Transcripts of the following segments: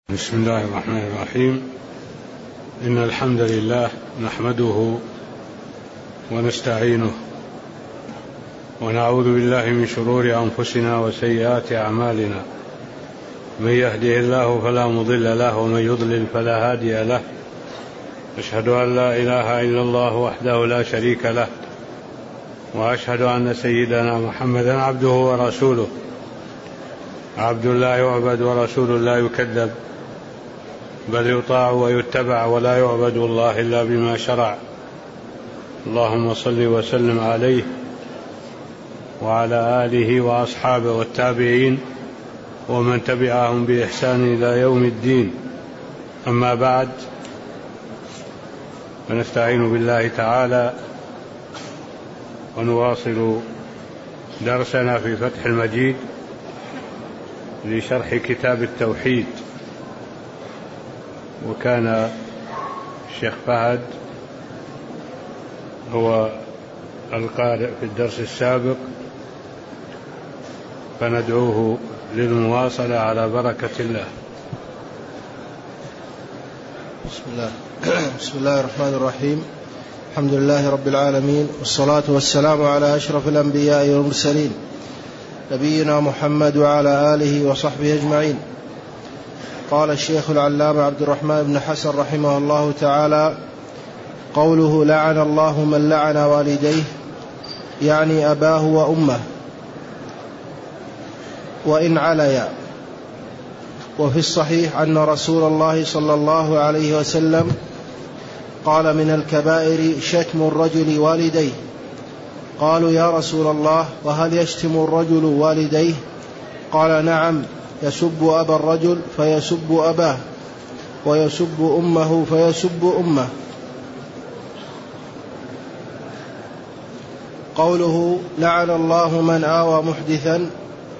بسم الله الرحمن الرحيم. إن الحمد لله نحمده ونستعينه ونعوذ بالله من شرور أنفسنا وسيئات أعمالنا. من يهده الله فلا مضل له ومن يضلل فلا هادي له. أشهد أن لا إله إلا الله وحده لا شريك له، وأشهد أن سيدنا محمدا عبده ورسوله، عبد الله يعبد ورسول لا يكذب، بل يطاع ويتبع ولا يعبد الله إلا بما شرع. اللهم صل وسلم عليه وعلى آله وأصحابه والتابعين ومن تبعهم بإحسان إلى يوم الدين. أما بعد، فنستعين بالله تعالى ونواصل درسنا في فتح المجيد لشرح كتاب التوحيد. وكان الشيخ فهد هو القارئ في الدرس السابق، فندعوه للمواصلة على بركة الله. بسم الله الرحمن الرحيم. الحمد لله رب العالمين، والصلاة والسلام على أشرف الأنبياء والمرسلين، نبينا محمد وعلى آله وصحبه أجمعين. قال الشيخ العلامة عبد الرحمن بن حسن رحمه الله تعالى: قوله لعن الله من لعن والديه، يعني أباه وأمه وإن عليا. وفي الصحيح أن رسول الله صلى الله عليه وسلم قال: من الكبائر شتم الرجل والديه. قالوا: يا رسول الله، وهل يشتم الرجل والديه؟ قال: نعم، يسب أبا الرجل فيسب أباه، ويسب أمه فيسب أمه. قوله لعن الله من آوى محدثا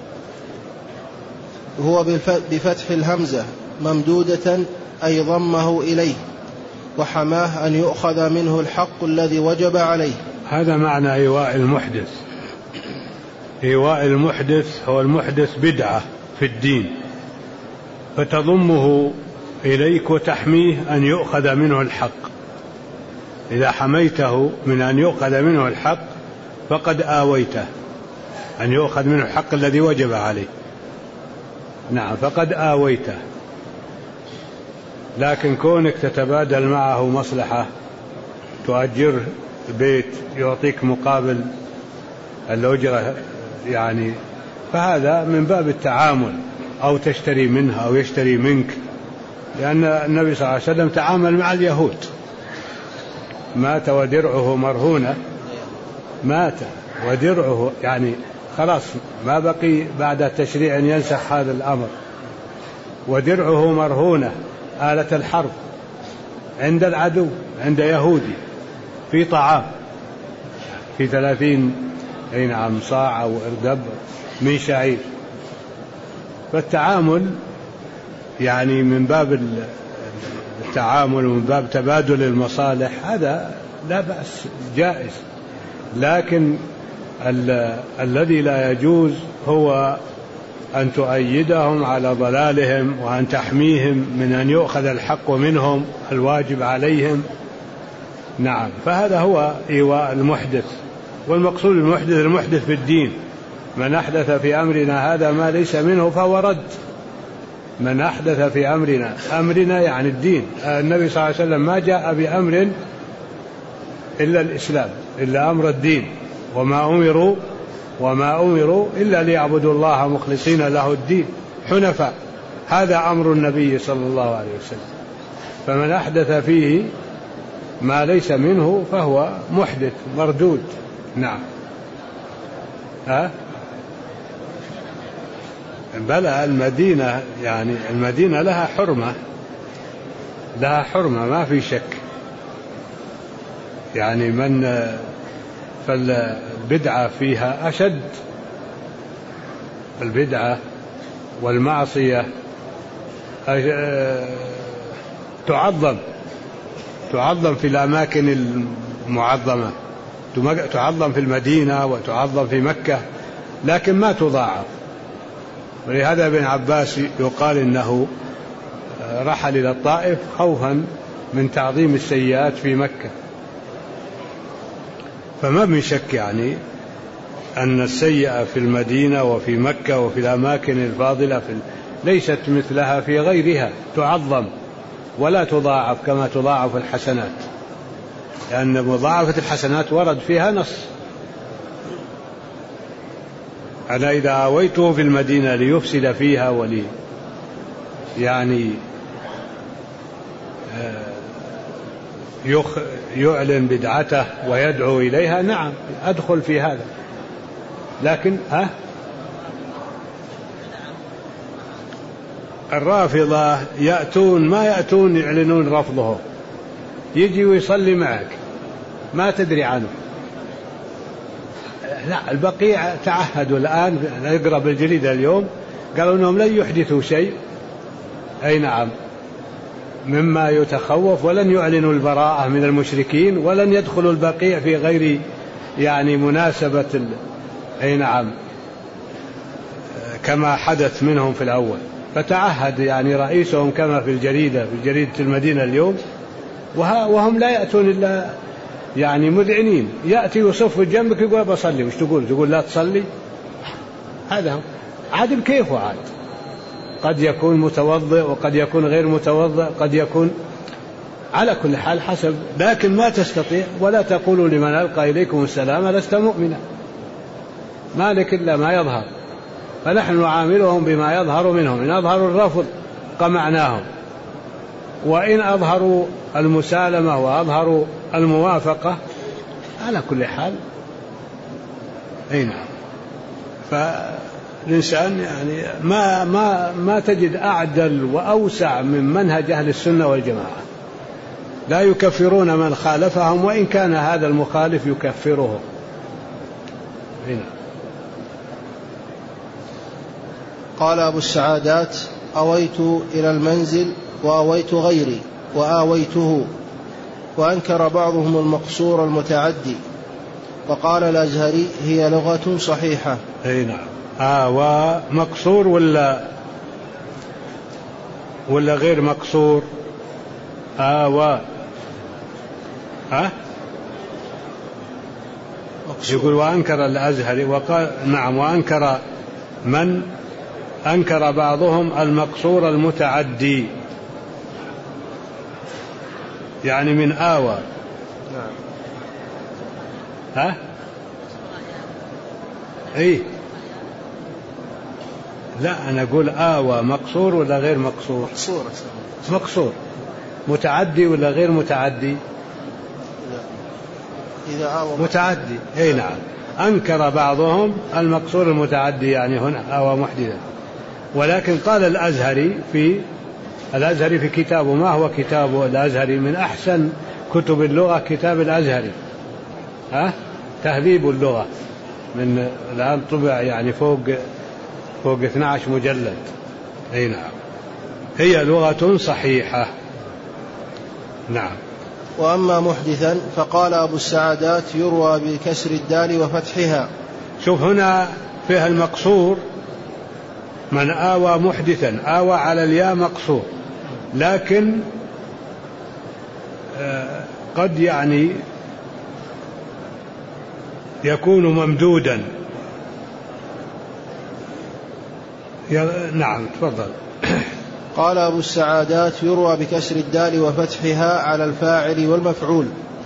هو بفتح الهمزة ممدودة، أي ضمه إليه وحماه أن يؤخذ منه الحق الذي وجب عليه. هذا معنى إيواء المحدث. إيواء المحدث هو المحدث بدعة في الدين، فتضمه إليك وتحميه أن يؤخذ منه الحق. إذا حميته من أن يؤخذ منه الحق فقد آويته، أن يؤخذ منه الحق الذي وجب عليه. نعم، فقد آويته. لكن كونك تتبادل معه مصلحة، تؤجر بيت يعطيك مقابل الأجرة يعني، فهذا من باب التعامل، أو تشتري منها أو يشتري منك. لأن النبي صلى الله عليه وسلم تعامل مع اليهود، مات ودرعه مرهونة، مات ودرعه يعني خلاص ما بقي بعد التشريع أن ينسخ هذا الأمر، ودرعه مرهونة آلة الحرب عند العدو، عند يهودي، في طعام، في 30 صاع أو إردب من شعير. فالتعامل يعني من باب التعامل ومن باب تبادل المصالح، هذا لا بأس، جائز. لكن الذي لا يجوز هو أن تؤيدهم على ضلالهم، وأن تحميهم من أن يؤخذ الحق منهم الواجب عليهم. نعم، فهذا هو إيواء المحدث. والمقصود المحدث في الدين: من أحدث في أمرنا هذا ما ليس منه فهو رد. من أحدث في أمرنا يعني الدين. النبي صلى الله عليه وسلم ما جاء بأمر إلا الإسلام، إلا أمر الدين. وما أمروا إلا ليعبدوا الله مخلصين له الدين حنفاء. هذا أمر النبي صلى الله عليه وسلم. فمن أحدث فيه ما ليس منه فهو محدث مردود. نعم. بلى المدينة، يعني المدينة لها حرمة ما في شك. يعني فالبدعة فيها أشد، البدعة والمعصية تعظم في الأماكن المعظمة، تعظم في المدينة وتعظم في مكة، لكن ما تضاعف. ولهذا ابن عباس يقال إنه رحل إلى الطائف خوفا من تعظيم السيئات في مكة. فما من شك يعني أن السيئة في المدينة وفي مكة وفي الأماكن الفاضلة ليست مثلها في غيرها، تعظم ولا تضاعف كما تضاعف الحسنات، لأن مضاعفة الحسنات ورد فيها نص: أنا إذا آويته في المدينة ليفسد فيها يعني يعلن بدعته ويدعو إليها، نعم أدخل في هذا. لكن الرافضة ما يأتون يعلنون رفضه، يجي ويصلي معك ما تدري عنه. لا، البقيع تعهدوا الآن، نقرأ بالجريدة اليوم قالوا أنهم لن يحدثوا شيء، أي نعم، مما يتخوف، ولن يعلنوا البراءة من المشركين، ولن يدخلوا البقيع في غير يعني مناسبة أي نعم كما حدث منهم في الأول. فتعهد يعني رئيسهم كما في جريدة المدينة اليوم، وهم لا يأتون إلا يعني مذعنين، يأتي يصف جنبك يقول بصلي، وش تقول لا تصلي؟ هذا هو عاد كيف عاد، قد يكون متوضئ وقد يكون غير متوضئ، قد يكون على كل حال حسب، لكن ما تستطيع. ولا تقولوا لمن ألقى إليكم السلام لست مؤمنا، ما لك إلا ما يظهر، فنحن نعاملهم بما يظهر منهم. إن أظهروا الرفض قمعناهم، وإن أظهروا المسالمة وأظهروا الموافقة على كل حال أي نعم. فالإنسان يعني ما تجد أعدل وأوسع من منهج أهل السنة والجماعة، لا يكفرون من خالفهم وإن كان هذا المخالف يكفره. هنا قال أبو السعادات: أويت إلى المنزل وأويت غيري وآويته. وأنكر بعضهم المقصور المتعدي، وقال الأزهري: هي لغة صحيحة. أي نعم. ومقصور ولا غير مقصور؟ يقول وأنكر الأزهري، وقال نعم، وأنكر من أنكر بعضهم المقصور المتعدي، يعني من آوى. نعم. إيه، لا أنا أقول آوى مقصور ولا غير مقصور؟ مقصور. متعدي ولا غير متعدي؟ إذا آوى متعدي. أي نعم. أنكر بعضهم المقصور المتعدي، يعني هنا آوى محدثا. ولكن قال الأزهري في كتابه، ما هو كتابه الأزهري؟ من أحسن كتب اللغة كتاب الأزهري، تهذيب اللغة، من الآن طبع يعني فوق 12 مجلد. أي نعم. هي لغة صحيحة. نعم. وأما محدثا فقال أبو السعادات: يروى بكسر الدال وفتحها. شوف هنا فيها المقصور، من آوى محدثا، آوى على الياء مقصور، لكن قد يعني يكون ممدودا. نعم تفضل. قال أبو السعادات: يروى بكسر الدال وفتحها على الفاعل والمفعول.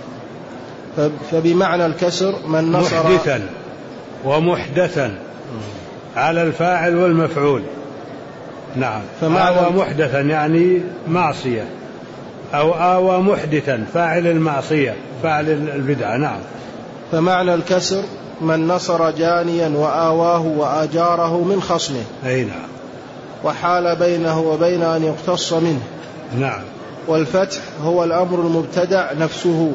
فبمعنى الكسر من نصر محدثا ومحدثا على الفاعل والمفعول. نعم. آوى محدثا يعني معصية، أو آوى محدثا فاعل المعصية، فاعل البدعة. نعم. فمعنى الكسر من نصر جانيا وآواه وآجاره من خصمه. أي نعم. وحال بينه وبين أن يقتص منه. نعم. والفتح هو الأمر المبتدع نفسه،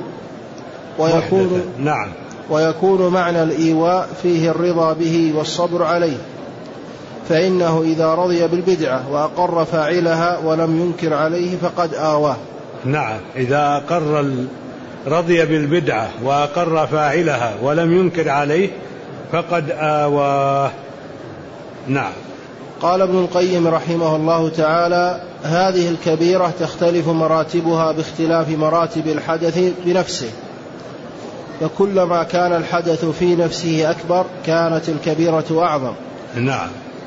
ويكون معنى الإيواء فيه الرضا به والصبر عليه، فإنه إذا رضي بالبدعة وأقر فاعلها ولم ينكر عليه فقد آواه. نعم. إذا رضي بالبدعة وأقر فاعلها ولم ينكر عليه فقد آواه. نعم. قال ابن القيم رحمه الله تعالى: هذه الكبيرة تختلف مراتبها باختلاف مراتب الحدث بنفسه، فكلما كان الحدث في نفسه أكبر كانت الكبيرة أعظم. نعم.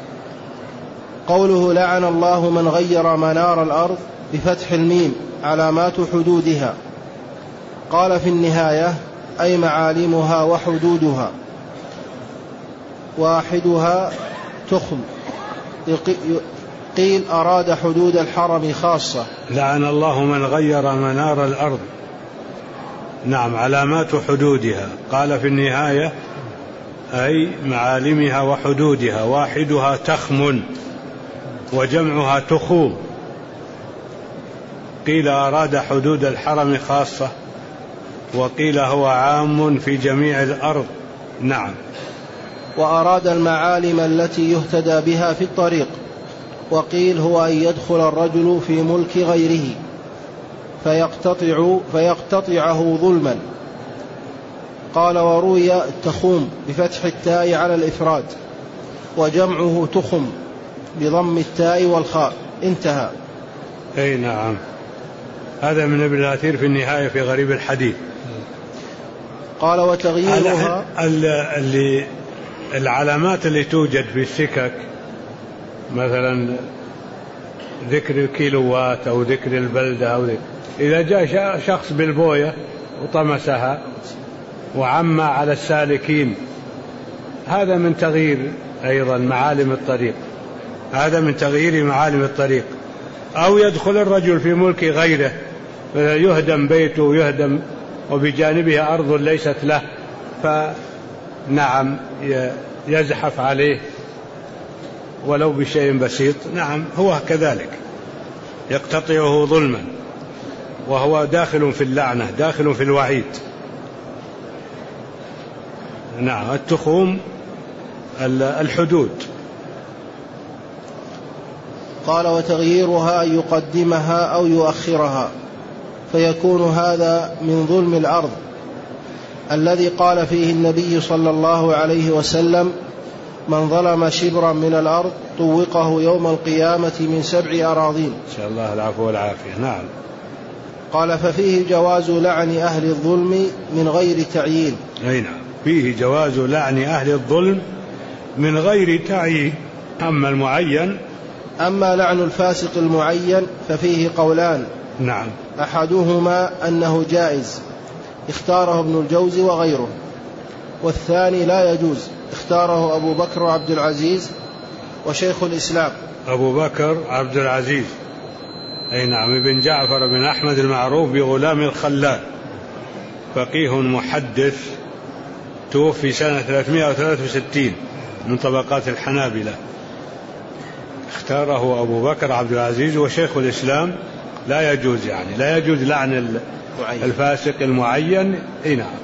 قوله: لعن الله من غير منار الأرض بفتح الميم علامات حدودها. قال في النهاية: أي معالمها وحدودها، واحدها تخم. قيل أراد حدود الحرم خاصة. لعن الله من غير منار الأرض. نعم، علامات حدودها. قال في النهاية: أي معالمها وحدودها، واحدها تخم وجمعها تخوم. قيل أراد حدود الحرم خاصة، وقيل هو عام في جميع الأرض. نعم. وأراد المعالم التي يهتدى بها في الطريق، وقيل هو أن يدخل الرجل في ملك غيره فيقتطعه ظلما. قال: وروي تخوم بفتح التاء على الإفراد، وجمعه تخم بضم التاء والخاء. انتهى. أي نعم. هذا من ابن الأثير في النهاية في غريب الحديث. قال: وتغييرها العلامات اللي توجد في السكك، مثلا ذكر الكيلوات أو ذكر البلدة، أو إذا جاء شخص بالبوية وطمسها وعم على السالكين، هذا من تغيير أيضا معالم الطريق، هذا من تغيير معالم الطريق. أو يدخل الرجل في ملك غيره، يهدم بيته ويهدم وبجانبها أرض ليست له، فنعم يزحف عليه ولو بشيء بسيط. نعم، هو كذلك يقتطعه ظلما، وهو داخل في اللعنة، داخل في الوعيد. نعم. التخوم الحدود. قال: وتغييرها أن يقدمها أو يؤخرها، فيكون هذا من ظلم الأرض الذي قال فيه النبي صلى الله عليه وسلم: من ظلم شبرا من الأرض طوقه يوم القيامة من 7 أراضين. إن شاء الله العفو والعافية. نعم. قال: ففيه جواز لعن أهل الظلم من غير تعيين. أي نعم، فيه جواز لعن أهل الظلم من غير تعيين. أما لعن الفاسق المعين ففيه قولان. نعم. أحدهما أنه جائز، اختاره ابن الجوزي وغيره، والثاني لا يجوز، اختاره أبو بكر عبد العزيز وشيخ الإسلام. أبو بكر عبد العزيز، أي نعم، ابن جعفر بن أحمد المعروف بغلام الخلال، فقيه محدث، توفي سنة 363 من طبقات الحنابلة. اختاره أبو بكر عبد العزيز وشيخ الإسلام. لا يجوز، يعني لا يجوز لعن الفاسق المعين. اي نعم.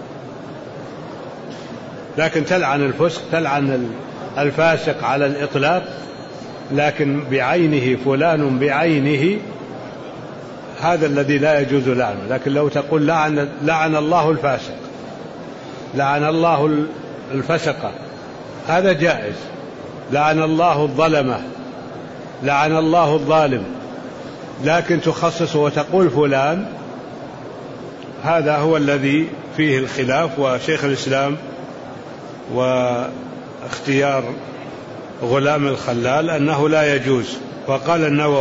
لكن تلعن الفسق، تلعن الفاسق على الإطلاق، لكن بعينه، فلان بعينه، هذا الذي لا يجوز لعنه. لكن لو تقول لعن الله الفاسق، لعن الله الفسقة، هذا جائز. لعن الله الظلمة، لعن الله الظالم، لكن تخصص وتقول فلان، هذا هو الذي فيه الخلاف. وشيخ الإسلام واختيار غلام الخلال أنه لا يجوز. وقال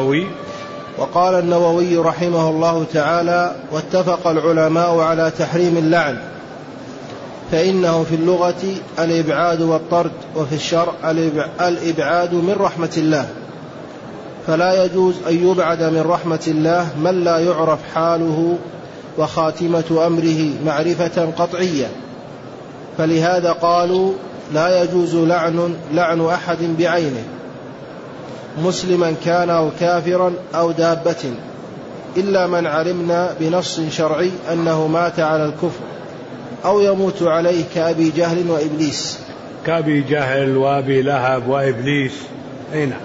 النووي رحمه الله تعالى: واتفق العلماء على تحريم اللعن، فإنه في اللغة الإبعاد والطرد، وفي الشرع الإبعاد من رحمة الله، فلا يجوز أن يبعد من رحمة الله من لا يعرف حاله وخاتمة أمره معرفة قطعية. فلهذا قالوا: لا يجوز لعن أحد بعينه، مسلما كان أو كافرا أو دابة، إلا من علمنا بنص شرعي أنه مات على الكفر أو يموت عليه كأبي جهل وإبليس. كأبي جهل وأبي لهب وإبليس. نعم.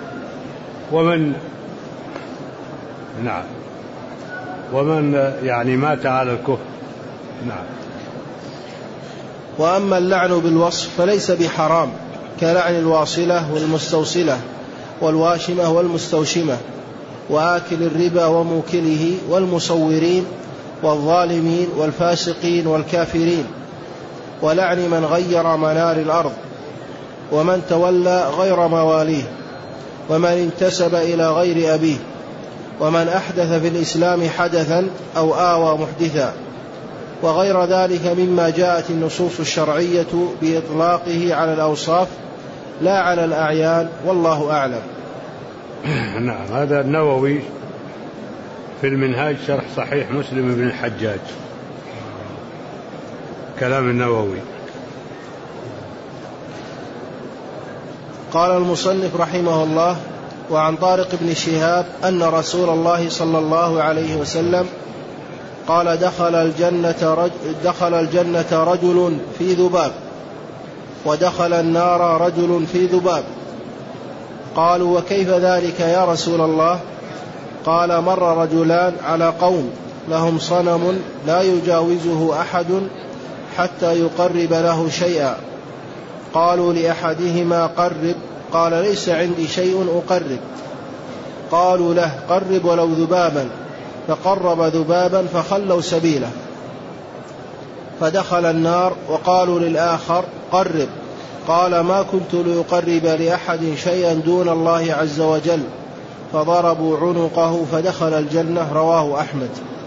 ومن يعني مات على الكفر. نعم. وأما اللعن بالوصف فليس بحرام، كلعن الواصلة والمستوصلة والواشمة والمستوشمة وآكل الربا وموكله والمصورين والظالمين والفاسقين والكافرين ولعن من غير منار الأرض ومن تولى غير مواليه ومن انتسب إلى غير أبيه ومن أحدث في الإسلام حدثا أو آوى محدثا وغير ذلك مما جاءت النصوص الشرعية بإطلاقه على الأوصاف لا على الأعيان والله أعلم. نعم. هذا النووي في المنهاج شرح صحيح مسلم بن الحجاج، كلام النووي. قال المصنف رحمه الله: وعن طارق بن شهاب أن رسول الله صلى الله عليه وسلم قال: دخل الجنة رجل في ذباب ودخل النار رجل في ذباب. قالوا: وكيف ذلك يا رسول الله؟ قال: مر رجلان على قوم لهم صنم لا يجاوزه أحد حتى يقرب له شيئا. قالوا لأحدهما: قرب. قال: ليس عندي شيء أقرب. قالوا له: قرب ولو ذبابا. فقرب ذبابا فخلوا سبيله. فدخل النار. وقالوا للآخر: قرب. قال: ما كنت لأقرب لأحد شيئا دون الله عز وجل. فضربوا عنقه فدخل الجنة. رواه أحمد.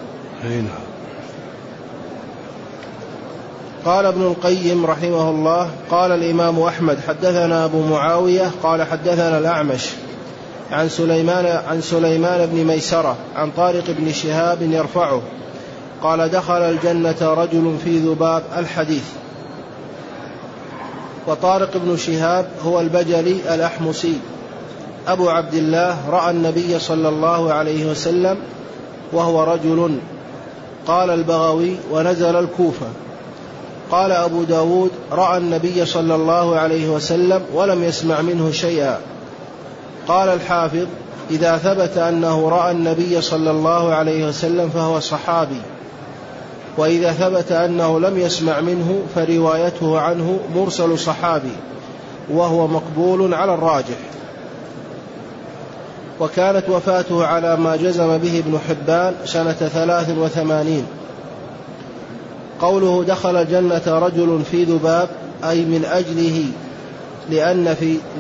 قال ابن القيم رحمه الله: قال الإمام أحمد: حدثنا أبو معاوية قال حدثنا الأعمش عن سليمان بن ميسرة عن طارق بن شهاب يرفعه قال: دخل الجنة رجل في ذباب. الحديث. وطارق بن شهاب هو البجلي الأحمسي أبو عبد الله، رأى النبي صلى الله عليه وسلم وهو رجل. قال البغوي: ونزل الكوفة. قال أبو داود: رأى النبي صلى الله عليه وسلم ولم يسمع منه شيئا. قال الحافظ: إذا ثبت أنه رأى النبي صلى الله عليه وسلم فهو صحابي، وإذا ثبت أنه لم يسمع منه فروايته عنه مرسل صحابي، وهو مقبول على الراجح. وكانت وفاته على ما جزم به ابن حبان سنة 83. قوله: دخل الجنة رجل في ذباب أي من أجله، لأن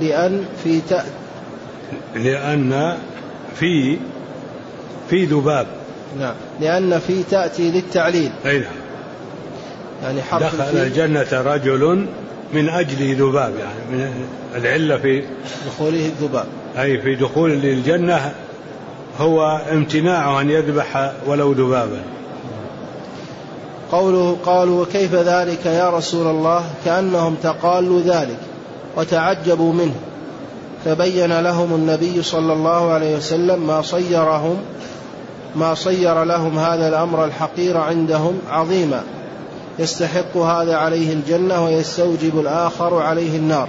في ذباب. نعم. لأن في تأتي للتعليل. أين يعني دخل الجنة رجل من أجل ذباب، يعني من العلة في دخوله الذباب، أي في دخول الجنة هو امتناعه أن يذبح ولو ذبابا. قوله: قالوا: وكيف ذلك يا رسول الله؟ كأنهم تقالوا ذلك وتعجبوا منه. فبين لهم النبي صلى الله عليه وسلم ما صير لهم هذا الأمر الحقير عندهم عظيما، يستحق هذا عليه الجنة ويستوجب الآخر عليه النار.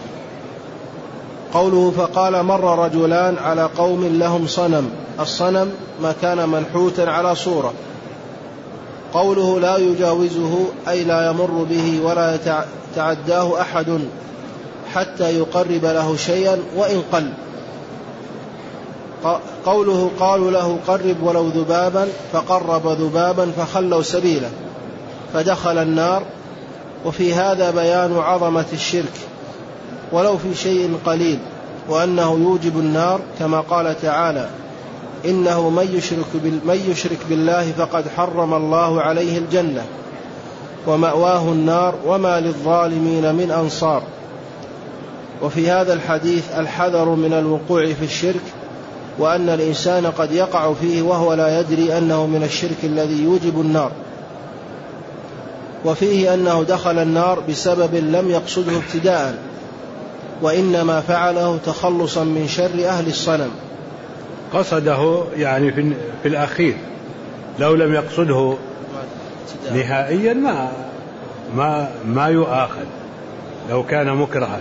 قوله: فقال: مر رجلان على قوم لهم صنم. الصنم ما كان منحوتا على صورة. قوله: لا يجاوزه أي لا يمر به ولا يتعداه أحد حتى يقرب له شيئا وإن قل. قوله: قالوا له: قرب ولو ذبابا. فقرب ذبابا فخلوا سبيله فدخل النار. وفي هذا بيان عظمة الشرك ولو في شيء قليل، وأنه يوجب النار، كما قال تعالى: إنه من يشرك بالله فقد حرم الله عليه الجنة ومأواه النار وما للظالمين من أنصار. وفي هذا الحديث الحذر من الوقوع في الشرك، وأن الإنسان قد يقع فيه وهو لا يدري أنه من الشرك الذي يوجب النار. وفيه أنه دخل النار بسبب لم يقصده ابتداء، وإنما فعله تخلصا من شر أهل الصنم. قصده يعني في الأخير، لو لم يقصده نهائيا ما يؤاخذ لو كان مكرها،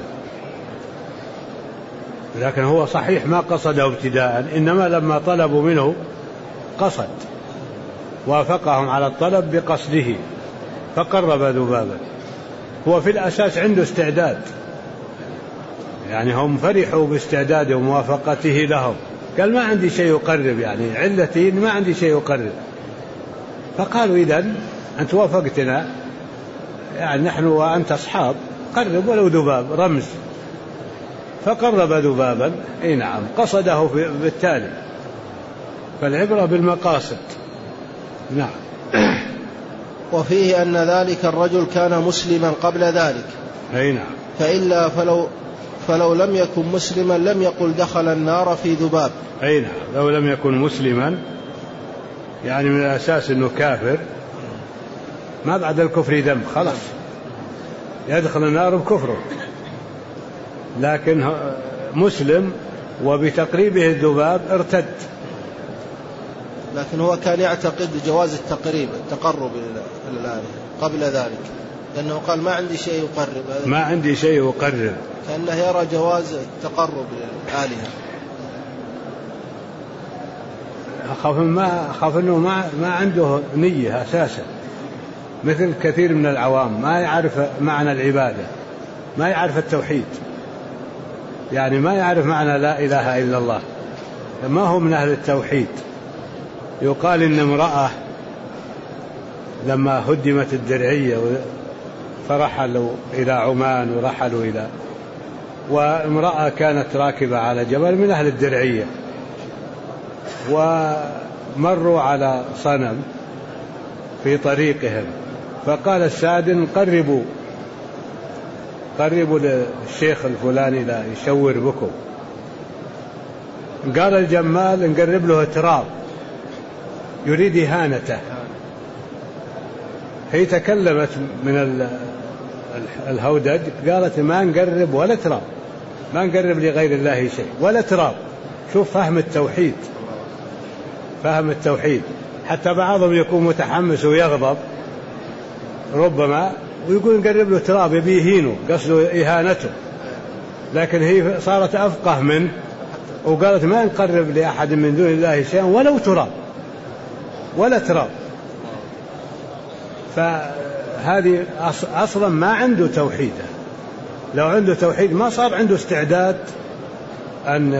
لكن هو صحيح ما قصده ابتداء، إنما لما طلبوا منه قصد، وافقهم على الطلب بقصده فقرب ذبابا. هو في الأساس عنده استعداد، يعني هم فرحوا باستعداده وموافقته لهم، قال ما عندي شيء يقرب، يعني علتي ما عندي شيء يقرب. فقالوا إذن أنت وافقتنا، يعني نحن وأنت أصحاب، قرب ولو ذباب رمز. فقرب ذبابا، أي نعم، قصده بالتالي. فالعبرة بالمقاصد. نعم. وفيه أن ذلك الرجل كان مسلما قبل ذلك، أي نعم، فإلا فلو لم يكن مسلما لم يقل دخل النار في ذباب. أي نعم، لو لم يكن مسلما يعني من الأساس أنه كافر، ما بعد الكفر ذنب، خلاص يدخل النار بكفره. لكن مسلم وبتقريبه الذباب ارتد. لكن هو كان يعتقد جواز التقرب للآلهة قبل ذلك، لأنه قال ما عندي شيء يقرب، ما عندي شيء يقرب، كأنه يرى جواز التقرب للآلهة. أخاف أنه ما عنده نية أساسا، مثل كثير من العوام ما يعرف معنى العبادة، ما يعرف التوحيد، يعني ما يعرف معنى لا إله إلا الله، ما هو من أهل التوحيد. يقال إن امرأة لما هدمت الدرعية فرحلوا إلى عمان ورحلوا وامرأة كانت راكبة على جبل من أهل الدرعية، ومروا على صنم في طريقهم، فقال السادن قربوا للشيخ الفلاني لا يشور بكم. قال الجمال نقرب له تراب، يريد إهانته. هي تكلمت من الهودج، قالت ما نقرب ولا تراب، ما نقرب لغير الله شيء ولا تراب. شوف فهم التوحيد، فهم التوحيد. حتى بعضهم يكون متحمس ويغضب ربما ويقول نقرب له تراب، يبي يهينه، قصده إهانته. لكن هي صارت أفقه منه وقالت ما نقرب لأحد من دون الله شيئا ولو تراب ولا تراب. فهذه أصلا ما عنده توحيد. لو عنده توحيد ما صار عنده استعداد أن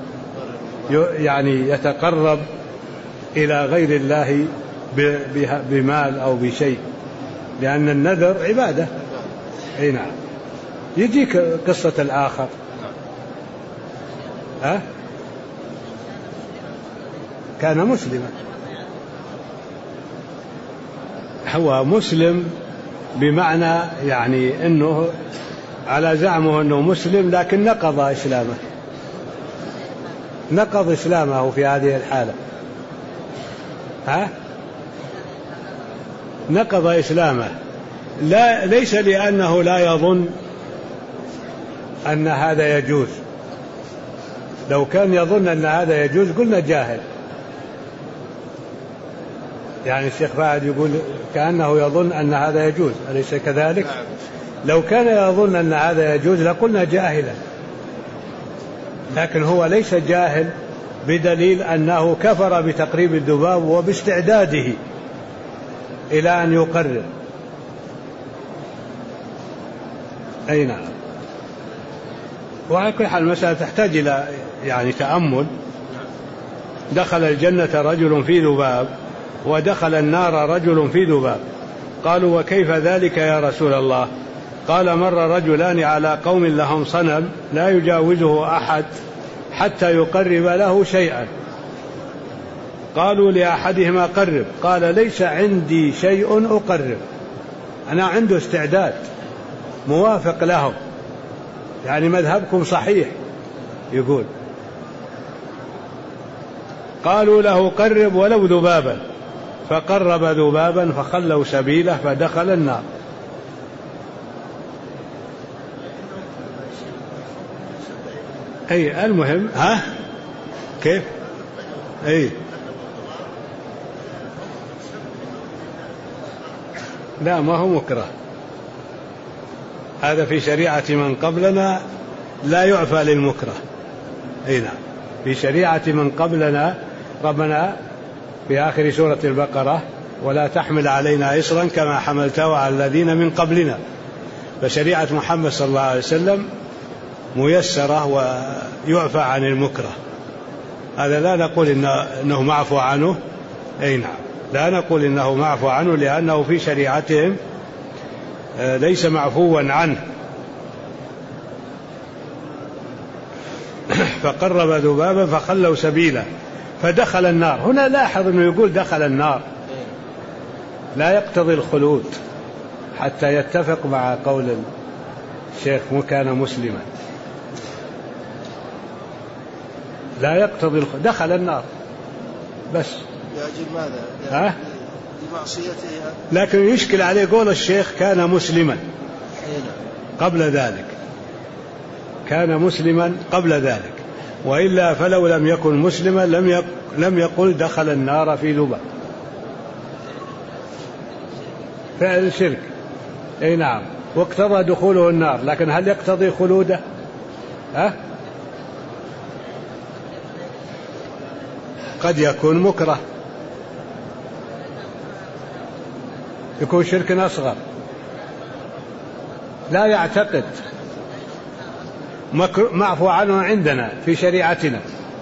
يعني يتقرب إلى غير الله بمال أو بشيء، لأن النذر عبادة. أي نعم. يجيك قصة الآخر، كان مسلما، هو مسلم بمعنى يعني أنه على زعمه أنه مسلم، لكن نقض إسلامه في هذه الحالة. نقض إسلامه، ليس لأنه لا يظن أن هذا يجوز. لو كان يظن أن هذا يجوز قلنا جاهل. يعني الشيخ فهد يقول كأنه يظن أن هذا يجوز، أليس كذلك؟ لو كان يظن أن هذا يجوز لقلنا جاهلا، لكن هو ليس جاهل بدليل أنه كفر بتقريب الذباب وباستعداده إلى أن يقرر. أي نعم. وعلى كل حال المسألة تحتاج إلى يعني تأمل. دخل الجنة رجل في ذباب ودخل النار رجل في ذباب. قالوا وكيف ذلك يا رسول الله؟ قال مر رجلان على قوم لهم صنم لا يجاوزه أحد حتى يقرب له شيئا. قالوا لأحدهما قرب، قال ليس عندي شيء أقرب، أنا عنده استعداد موافق لهم، يعني مذهبكم صحيح يقول. قالوا له قرب ولو ذبابا، فقرب ذبابا فخلوا سبيله فدخل النار. أي المهم كيف أي لا ما هو مكره، هذا في شريعة من قبلنا لا يعفى للمكره. أي نعم، في شريعة من قبلنا ربنا في آخر سورة البقرة ولا تحمل علينا إصرا كما حملته على الذين من قبلنا. فشريعة محمد صلى الله عليه وسلم ميسرة ويعفى عن المكره. هذا لا نقول إنه معفو عنه، أي نعم، لا نقول إنه معفو عنه، لأنه في شريعتهم ليس معفوا عنه. فقرب ذبابا فخلوا سبيله فدخل النار. هنا لاحظ أنه يقول دخل النار، لا يقتضي الخلود حتى يتفق مع قول الشيخ كان مسلما، لا يقتضي دخل النار بس. يجب ماذا؟ لمعصيته. لكن يشكل عليه قول الشيخ كان مسلما قبل ذلك، كان مسلما قبل ذلك، وإلا فلو لم يكن مسلما لم يقل دخل النار في لبا، فعل الشرك. أي نعم، واقتضى دخوله النار، لكن هل يقتضي خلوده؟ قد يكون مكره، يكون شرك أصغر، لا يعتقد، معفو عنه عندنا في شريعتنا.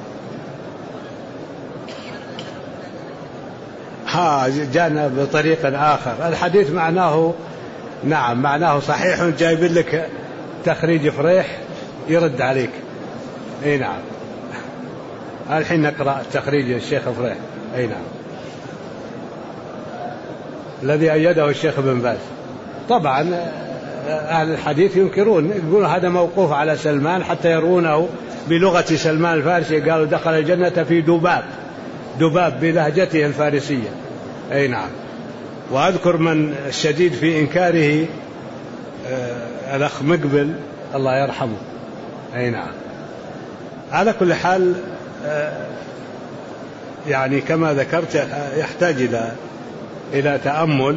جاءنا بطريق آخر. الحديث معناه نعم، معناه صحيح، جايب لك تخريج فريح يرد عليك. اي نعم، الحين نقرأ تخريج الشيخ فريح. اي نعم، الذي أيده الشيخ بن باز. طبعا أهل الحديث ينكرون، يقولون هذا موقوف على سلمان حتى يرونه بلغة سلمان الفارسي، قالوا دخل الجنة في دباب بلهجته الفارسية. أي نعم. وأذكر من الشديد في إنكاره الأخ مقبل الله يرحمه. أي نعم. على كل حال يعني كما ذكرت يحتاج إلى تأمل.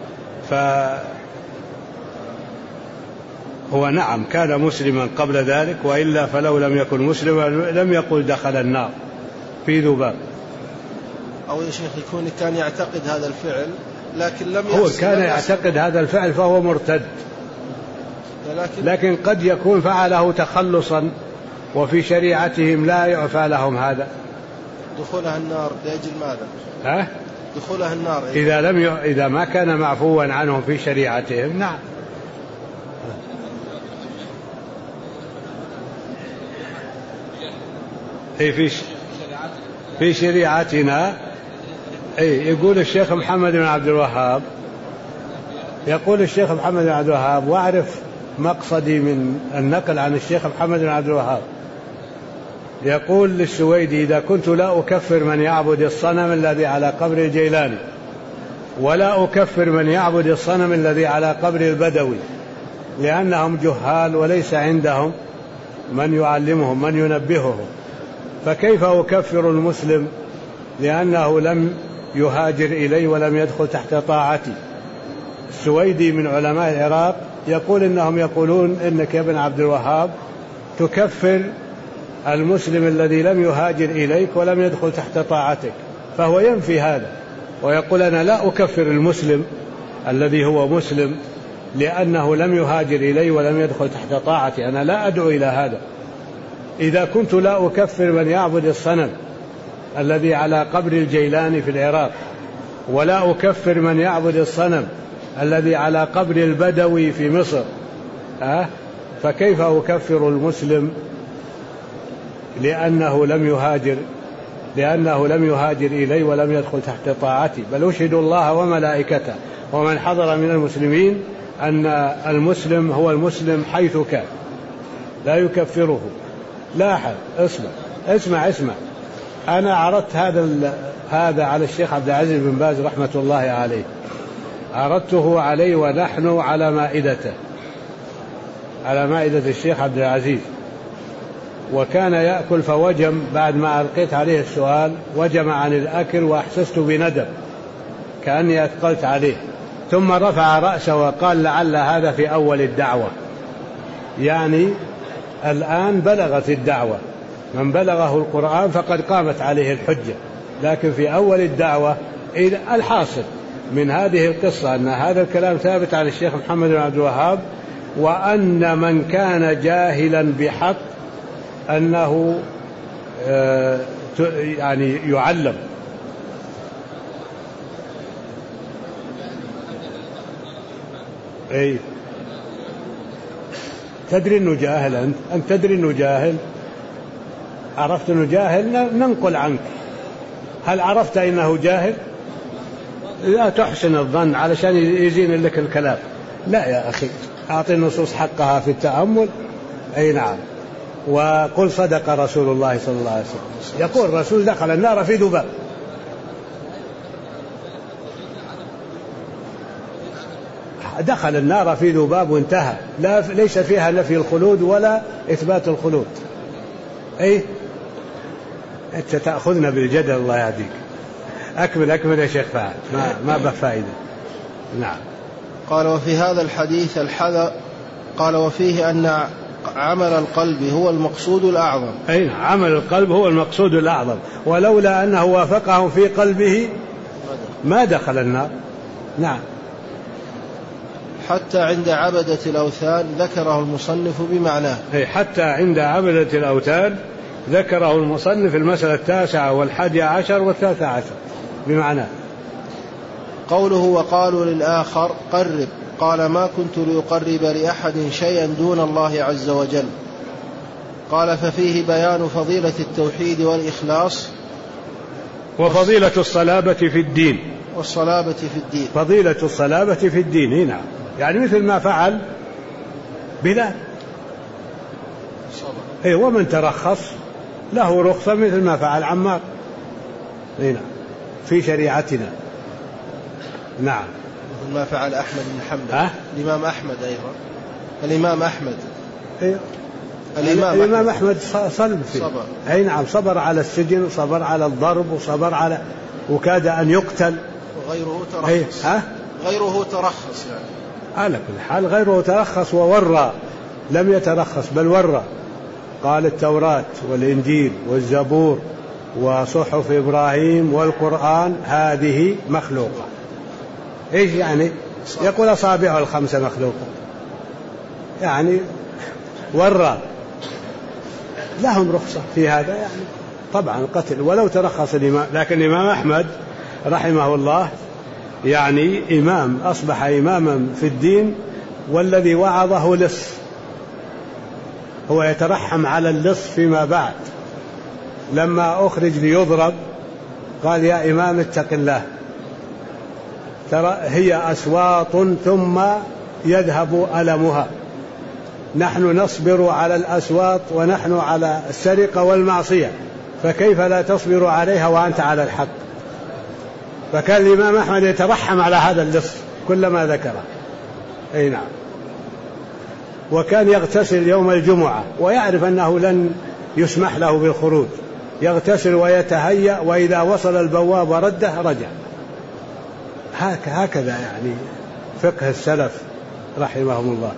فهو نعم كان مسلما قبل ذلك، وإلا فلو لم يكن مسلما لم يقل دخل النار في ذباب. أو يا شيخ يكون كان يعتقد هذا الفعل لكن لم هو كان يعتقد هذا الفعل فهو مرتد، لكن قد يكون فعله تخلصا وفي شريعتهم لا يعفى لهم هذا. دخولها النار لأجل ماذا؟ دخولها النار إذا ما كان معفوا عنهم في شريعتهم. نعم. في شريعتنا. يقول الشيخ محمد بن عبد الوهاب، يقول الشيخ محمد بن عبد الوهاب، واعرف مقصدي من النقل عن الشيخ محمد بن عبد الوهاب، يقول للسويدي: إذا كنت لا أكفر من يعبد الصنم الذي على قبر الجيلاني، ولا أكفر من يعبد الصنم الذي على قبر البدوي، لأنهم جهال وليس عندهم من يعلمهم من ينبههم، فكيف أكفر المسلم لأنه لم يهاجر إلي ولم يدخل تحت طاعتي؟ السويدي من علماء العراق يقول إنهم يقولون إنك يا ابن عبد الوهاب تكفر المسلم الذي لم يهاجر إليك ولم يدخل تحت طاعتك، فهو ينفي هذا ويقول: أنا لا أكفر المسلم الذي هو مسلم لأنه لم يهاجر إلي ولم يدخل تحت طاعتي، أنا لا أدعو إلى هذا. إذا كنت لا أكفر من يعبد الصنم الذي على قبر الجيلاني في العراق، ولا أكفر من يعبد الصنم الذي على قبر البدوي في مصر، فكيف أكفر المسلم لأنه لم يهاجر إلي ولم يدخل تحت طاعتي؟ بل أشهد الله وملائكته ومن حضر من المسلمين أن المسلم هو المسلم حيث كان، لا يكفره. لاحظ، اسمع. أنا عرضت هذا على الشيخ عبد العزيز بن باز رحمة الله عليه، عرضته عليه ونحن على مائدة الشيخ عبد العزيز، وكان يأكل فوجم. بعد ما ألقيت عليه السؤال وجم عن الأكل وأحسست بندم كأني أثقلت عليه، ثم رفع رأسه وقال: لعل هذا في أول الدعوة، يعني الآن بلغت الدعوة، من بلغه القرآن فقد قامت عليه الحجة، لكن في أول الدعوة. الحاصل من هذه القصة أن هذا الكلام ثابت عن الشيخ محمد بن عبد الوهاب وأن من كان جاهلا بحق أنه يعني يعلم. أي تدري أنه جاهل، أنت تدري أنه جاهل، عرفت أنه جاهل ننقل عنك. هل عرفت أنه جاهل؟ لا تحسن الظن علشان يزين لك الكلام. لا يا أخي، أعطي النصوص حقها في التأمل. أي نعم. وقل صدق رسول الله صلى الله عليه وسلم، يقول الرسول دخل النار في ذباب. دخل النار في ذباب وانتهى، ليس فيها نفي الخلود ولا إثبات الخلود. أي أنت تأخذنا بالجدل، الله يهديك. أكمل يا شيخ فهد، ما بفائدة. نعم. قال وفي هذا الحديث الحذر، قال وفيه أن عمل القلب هو المقصود الأعظم. أي عمل القلب هو المقصود الأعظم، ولولا أنه وافقه في قلبه ما دخل النار. نعم. حتى عند عبدة الأوثان ذكره المصنف بمعناه. أي حتى عند عبدة الأوثان ذكره المصنف المسألة 9 و11 و13 بمعناه. قوله وقالوا للآخر قرب، قال ما كنت لأقرب لأحد شيئا دون الله عز وجل. قال ففيه بيان فضيلة التوحيد والإخلاص وفضيلة الصلابة في الدين. والصلابة في الدين، فضيلة الصلابة في الدين. نعم، يعني مثل ما فعل بلال. أي ومن ترخص له رخصة مثل ما فعل عمار. نعم في شريعتنا. نعم مثل ما فعل أحمد بن حنبل. الإمام أحمد أيضا. الإمام أحمد. أيوه. الإمام أحمد صلب فيه. صبر. أي نعم، صبر على السجن، صبر على الضرب، وصبر على وكاد أن يقتل. وغيره ترخص. غيره ترخص يعني. على كل حال غيره ترخص وورى، لم يترخص بل ورى. قال التوراة والإنجيل والزبور وصحف إبراهيم والقرآن هذه مخلوقة. إيش يعني؟ يقول أصابعه الخمسة مخلوقة، يعني ورى. لهم رخصة في هذا يعني، طبعا القتل ولو ترخص الإمام. لكن الإمام أحمد رحمه الله يعني إمام، أصبح إماما في الدين، والذي وعظه لص، هو يترحم على اللص فيما بعد. لما أخرج ليضرب قال يا إمام اتق الله، ترى هي أسواط ثم يذهب ألمها، نحن نصبر على الأسواط ونحن على السرقة والمعصية، فكيف لا تصبر عليها وأنت على الحق؟ فكان الإمام أحمد يترحم على هذا اللص كلما ذكره. أي نعم. وكان يغتسل يوم الجمعة ويعرف أنه لن يسمح له بالخروج، يغتسل ويتهيأ، وإذا وصل البواب رده رجع. هكذا يعني فقه السلف رحمهم الله.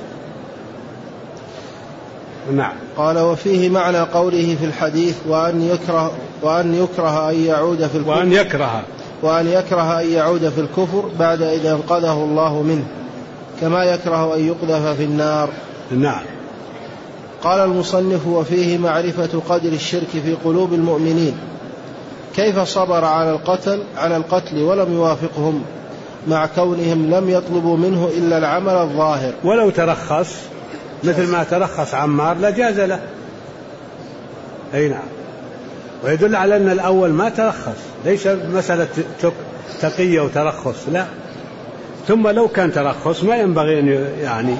نعم. قال وفيه معنى قوله في الحديث وأن يكره أن يعود في الكفر، وأن يكره أن يعود في الكفر بعد إذا انقذه الله منه، كما يكره أن يقذف في النار. نعم. قال المصنف وفيه معرفة قدر الشرك في قلوب المؤمنين، كيف صبر على القتل ولم يوافقهم، مع كونهم لم يطلبوا منه إلا العمل الظاهر. ولو ترخص مثل ما ترخص عمار لجاز له. أي نعم. ويدل على أن الأول ما ترخص، ليس مسألة تقية وترخص، لا. ثم لو كان ترخص ما ينبغي أن يعني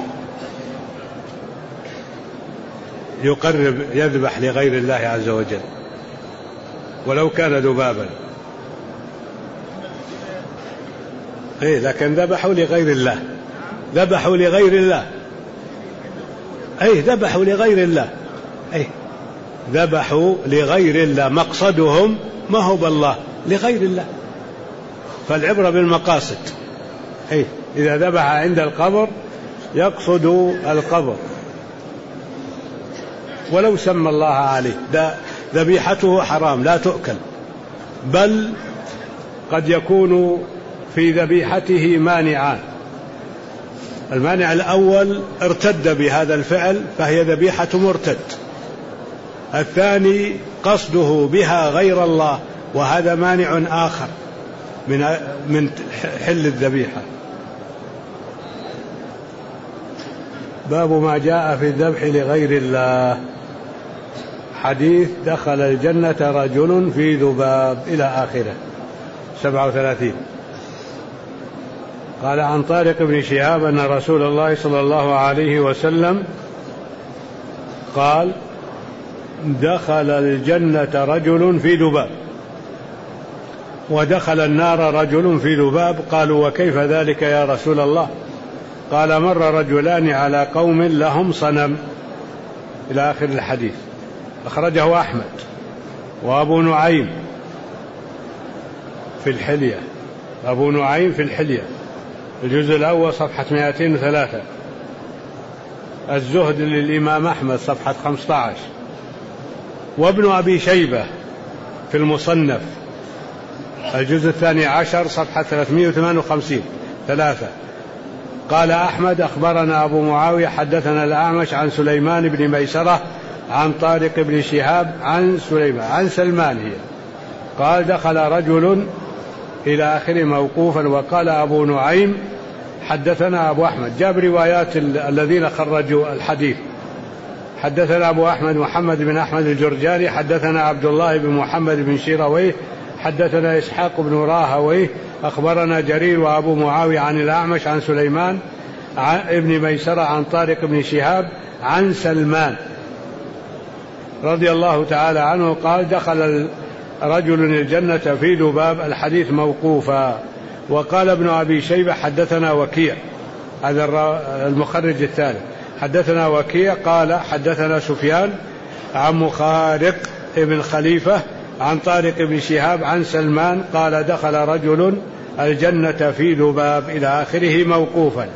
يقرب يذبح لغير الله عز وجل ولو كان ذبابا. أي لكن ذبحوا لغير الله، ذبحوا لغير الله. أي ذبحوا لغير الله. أي ذبحوا لغير الله، مقصدهم ما هو بالله، لغير الله. فالعبرة بالمقاصد. أي إذا ذبح عند القبر يقصد القبر ولو سمى الله عليه، ذبيحته حرام لا تؤكل، بل قد يكون في ذبيحته مانعان. المانع الأول ارتد بهذا الفعل فهي ذبيحة مرتد. الثاني قصده بها غير الله وهذا مانع آخر من حل الذبيحة. باب ما جاء في الذبح لغير الله. حديث دخل الجنة رجل في ذباب إلى آخره 37. قال عن طارق بن شهاب أن رسول الله صلى الله عليه وسلم قال دخل الجنة رجل في ذباب ودخل النار رجل في ذباب. قالوا وكيف ذلك يا رسول الله؟ قال مر رجلان على قوم لهم صنم إلى آخر الحديث. أخرجه أحمد وأبو نعيم في الحلية. أبو نعيم في الحلية الجزء الأول صفحة 203. الزهد للإمام أحمد صفحة 15. وابن أبي شيبة في المصنف الجزء 12 صفحة 358 3. قال أحمد أخبرنا أبو معاوية حدثنا الأعمش عن سليمان بن ميسرة عن طارق بن شهاب عن سليمان عن سلمان هي قال دخل رجل إلى آخر موقوفا. وقال أبو نعيم حدثنا أبو أحمد. جاب روايات الذين خرجوا الحديث. حدثنا أبو أحمد محمد بن أحمد الجرجاني حدثنا عبد الله بن محمد بن شيرويه حدثنا إسحاق بن راهويه أخبرنا جرير وأبو معاوية عن الأعمش عن سليمان ابن ميسرة عن طارق بن شهاب عن سلمان رضي الله تعالى عنه قال دخل رجل الجنة في ذباب. الحديث موقوفا. وقال ابن أبي شيبة حدثنا وكيع هذا المخرج الثالث حدثنا وكيع قال حدثنا سفيان عن مخارق ابن خليفة عن طارق بن شهاب عن سلمان قال دخل رجل الجنة في ذباب إلى آخره موقوفا.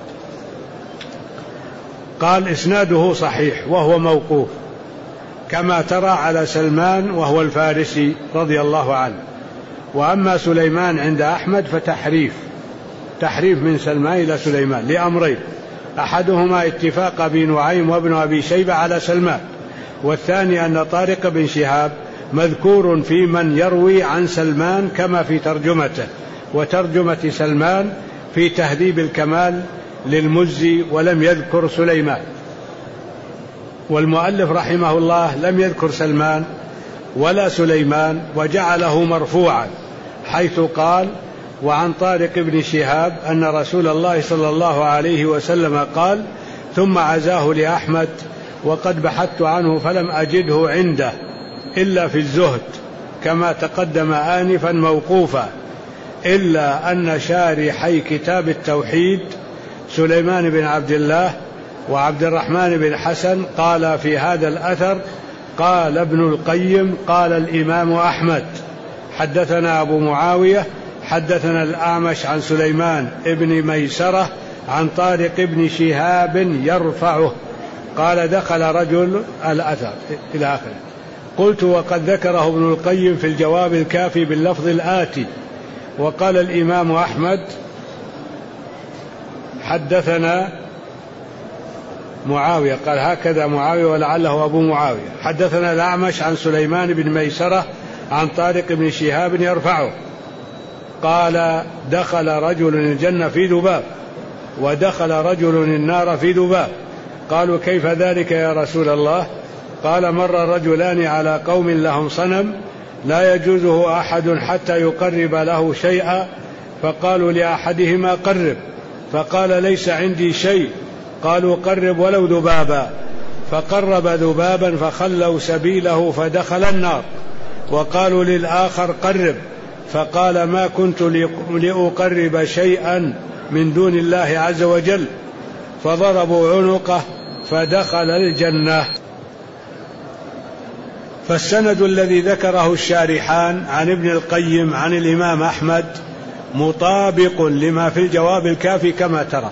قال إسناده صحيح وهو موقوف كما ترى على سلمان وهو الفارسي رضي الله عنه. وأما سليمان عند أحمد فتحريف من سلمان إلى سليمان لأمرين: أحدهما اتفاق أبي نعيم وابن أبي شيبة على سلمان، والثاني أن طارق بن شهاب مذكور في من يروي عن سلمان كما في ترجمته، وترجمة سلمان في تهذيب الكمال للمزي ولم يذكر سليمان. والمؤلف رحمه الله لم يذكر سلمان ولا سليمان وجعله مرفوعا حيث قال: وعن طارق بن شهاب أن رسول الله صلى الله عليه وسلم قال، ثم عزاه لأحمد وقد بحثت عنه فلم أجده عنده إلا في الزهد كما تقدم آنفا موقوفا، إلا أن شارحي كتاب التوحيد سليمان بن عبد الله وعبد الرحمن بن حسن قال في هذا الأثر: قال ابن القيم قال الإمام أحمد حدثنا أبو معاوية حدثنا الأعمش عن سليمان ابن ميسرة عن طارق بن شهاب يرفعه قال دخل رجل الأثر إلى آخره. قلت: وقد ذكره ابن القيم في الجواب الكافي باللفظ الآتي. وقال الإمام أحمد حدثنا معاوية، قال هكذا معاوية ولعله أبو معاوية، حدثنا الأعمش عن سليمان بن ميسرة عن طارق بن شهاب يرفعه قال دخل رجل الجنة في ذباب ودخل رجل النار في ذباب. قالوا: كيف ذلك يا رسول الله؟ قال: مر رجلان على قوم لهم صنم لا يجوزه أحد حتى يقرب له شيئا، فقالوا لأحدهما: قرب، فقال: ليس عندي شيء. قالوا: قرب ولو ذبابا، فقرب ذبابا فخلوا سبيله فدخل النار. وقالوا للآخر: قرب، فقال: ما كنت لأقرب شيئا من دون الله عز وجل، فضربوا عنقه فدخل الجنة. فالسند الذي ذكره الشارحان عن ابن القيم عن الإمام أحمد مطابق لما في الجواب الكافي كما ترى،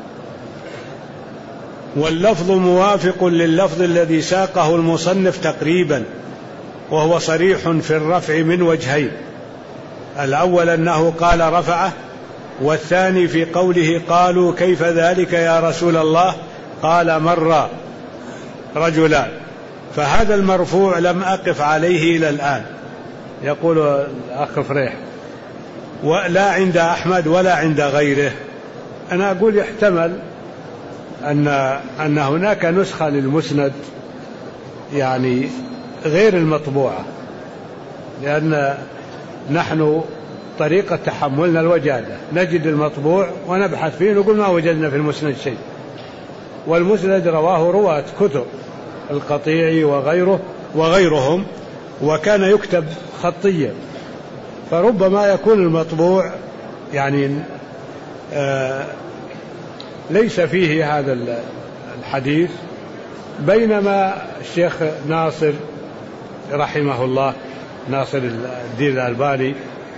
واللفظ موافق لللفظ الذي ساقه المصنف تقريبا، وهو صريح في الرفع من وجهين: الأول أنه قال رفعه، والثاني في قوله قالوا كيف ذلك يا رسول الله قال مر رجلان. فهذا المرفوع لم أقف عليه إلى الآن، يقول الأخ فريح، ولا عند أحمد ولا عند غيره. أنا أقول يحتمل أن هناك نسخة للمسند يعني غير المطبوعة، لأن نحن طريقة تحملنا الوجادة، نجد المطبوع ونبحث فيه نقول ما وجدنا في المسند شيء، والمسند رواه رواة كتب القطيعي وغيرهم، وكان يكتب خطيا، فربما يكون المطبوع يعني ليس فيه هذا الحديث. بينما الشيخ ناصر رحمه الله، ناصر الدين الألباني،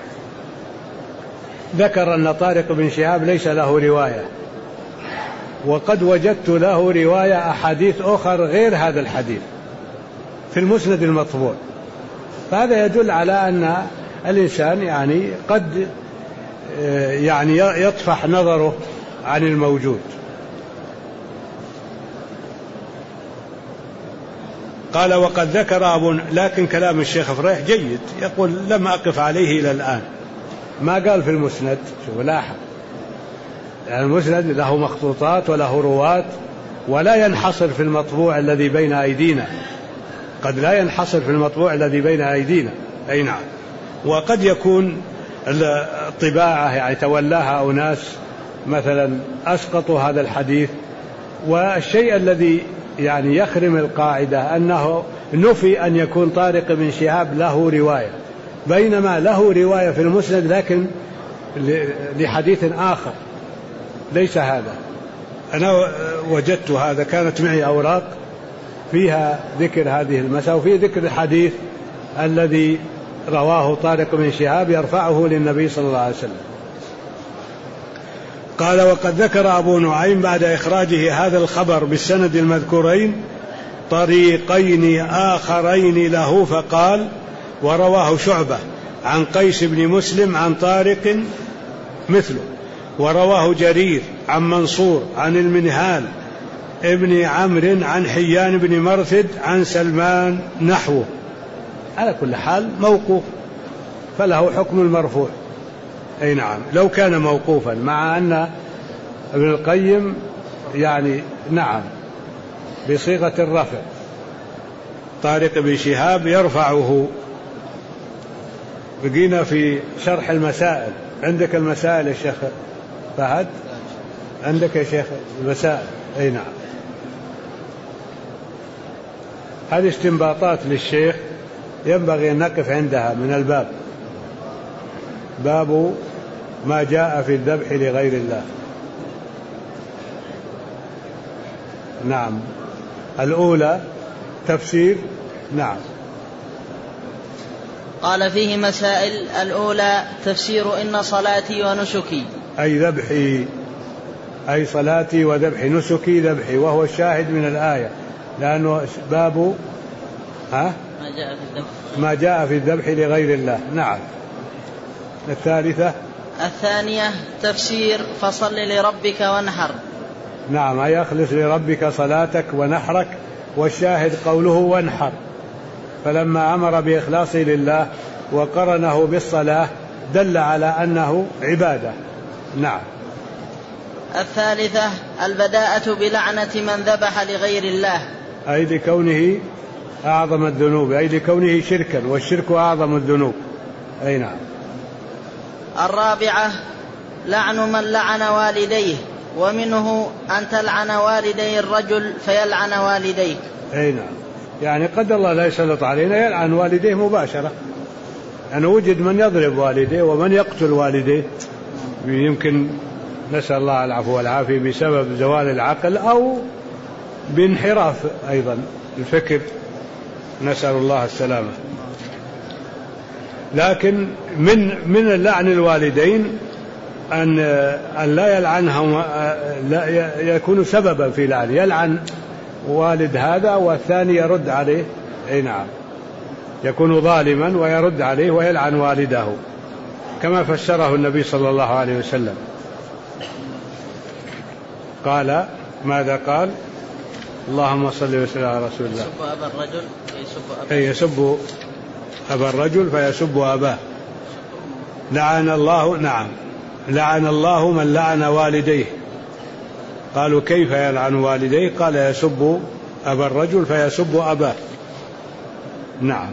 ذكر أن طارق بن شهاب ليس له رواية، وقد وجدت له رواية أحاديث أخر غير هذا الحديث في المسند المطبوع. فهذا يدل على أن الإنسان يعني قد يعني يطفح نظره عن الموجود. قال وقد ذكر لكن كلام الشيخ فريح جيد، يقول لم أقف عليه إلى الآن، ما قال في المسند. شوف لاحظ، يعني المسند له مخطوطات وله رواة، ولا ينحصر في المطبوع الذي بين أيدينا، قد لا ينحصر في المطبوع الذي بين أيدينا. أي نعم. وقد يكون الطباعة يعني تولاها أناس مثلا أسقطوا هذا الحديث، والشيء الذي يعني يخرم القاعدة أنه نفي أن يكون طارق بن شهاب له رواية، بينما له رواية في المسند لكن لحديث آخر ليس هذا. أنا وجدت هذا، كانت معي أوراق فيها ذكر هذه المسألة وفي ذكر الحديث الذي رواه طارق بن شهاب يرفعه للنبي صلى الله عليه وسلم. قال وقد ذكر أبو نعيم بعد إخراجه هذا الخبر بالسند المذكورين طريقين آخرين له، فقال ورواه شعبة عن قيس بن مسلم عن طارق مثله، ورواه جرير عن منصور عن المنهال ابن عمرو عن حيان بن مرثد عن سلمان نحوه. على كل حال موقوف فله حكم المرفوع. أي نعم، لو كان موقوفا، مع أن ابن القيم يعني نعم بصيغة الرفع، طارق بن شهاب يرفعه. بقينا في شرح المسائل. عندك المسائل يا شيخ فهد؟ عندك يا شيخ المسائل؟ أي نعم. هذه استنباطات للشيخ ينبغي أن نقف عندها من الباب، باب ما جاء في الذبح لغير الله. نعم. الأولى تفسير. نعم. قال فيه مسائل. الأولى تفسير إن صلاتي ونسكي، أي ذبحي، أي صلاتي وذبحي، نسكي ذبحي، وهو الشاهد من الآية، لأنه باب ما جاء في الذبح لغير الله. نعم. الثالثة. الثانية تفسير فصل لربك وانحر. نعم، أي أخلص لربك صلاتك ونحرك، والشاهد قوله وانحر، فلما أمر بإخلاصه لله وقرنه بالصلاة دل على أنه عبادة. نعم. الثالثة البداءة بلعنة من ذبح لغير الله، أي لكونه أعظم الذنوب، أي لكونه شركا، والشرك أعظم الذنوب. أي نعم. الرابعة لعن من لعن والديه، ومنه أن تلعن والدي الرجل فيلعن والديك. أي نعم، يعني قد الله لا يسلط علينا يلعن والديه مباشرة، أنا وجد من يضرب والديه ومن يقتل والديه، يمكن نسأل الله العفو والعافية بسبب زوال العقل أو بانحراف أيضا الفكر، نسأل الله السلامة. لكن من اللعن الوالدين أن لا يلعنهم، لا يكون سببا في لعن، يلعن والد هذا والثاني يرد عليه. أي نعم، يكون ظالما ويرد عليه ويلعن والده، كما فسره النبي صلى الله عليه وسلم. قال ماذا قال؟ اللهم صل وسلم على رسول الله. يسب أبا الرجل يسب أبا الرجل فيسب أباه. لعن الله، نعم، لعن الله من لعن والديه. قالوا كيف يلعن والديه؟ قال يسب أبا الرجل فيسب أباه. نعم.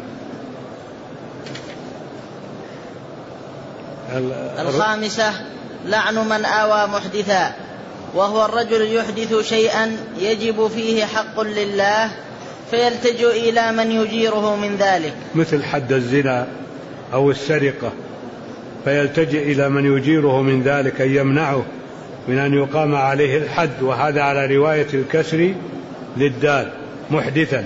الخامسة لعن من آوى محدثا، وهو الرجل يحدث شيئا يجب فيه حق لله فيلتجئ إلى من يجيره من ذلك، مثل حد الزنا أو السرقة، فيلتجئ إلى من يجيره من ذلك أن يمنعه من أن يقام عليه الحد، وهذا على رواية الكسر للدال محدثا.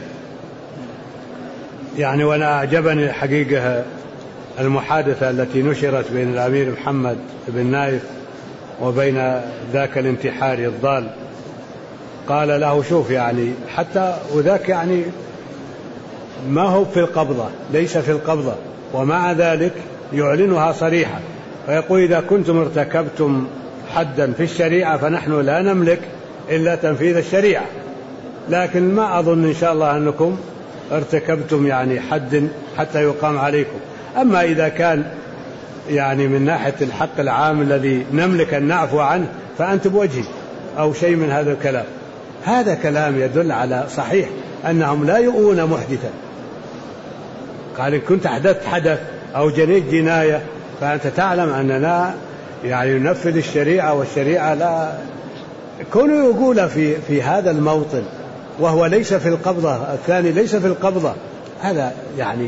يعني وأنا أعجبني الحقيقة المحادثة التي نشرت بين الأمير محمد بن نايف وبين ذاك الانتحاري الضال. قال له شوف يعني حتى وذاك يعني ما هو في القبضة، ليس في القبضة، ومع ذلك يعلنها صريحة، فيقول إذا كنتم ارتكبتم حدا في الشريعة فنحن لا نملك إلا تنفيذ الشريعة، لكن ما أظن إن شاء الله أنكم ارتكبتم يعني حد حتى يقام عليكم. أما إذا كان يعني من ناحية الحق العام الذي نملك أن نعفو عنه فأنت بوجهي أو شيء من هذا الكلام. هذا كلام يدل على صحيح أنهم لا يؤون محدثا. قال إن كنت أحدثت حدث أو جنيت جناية فأنت تعلم أننا يعني ننفذ الشريعة، والشريعة لا كونوا يقول في هذا الموطن وهو ليس في القبضة، الثاني ليس في القبضة، هذا يعني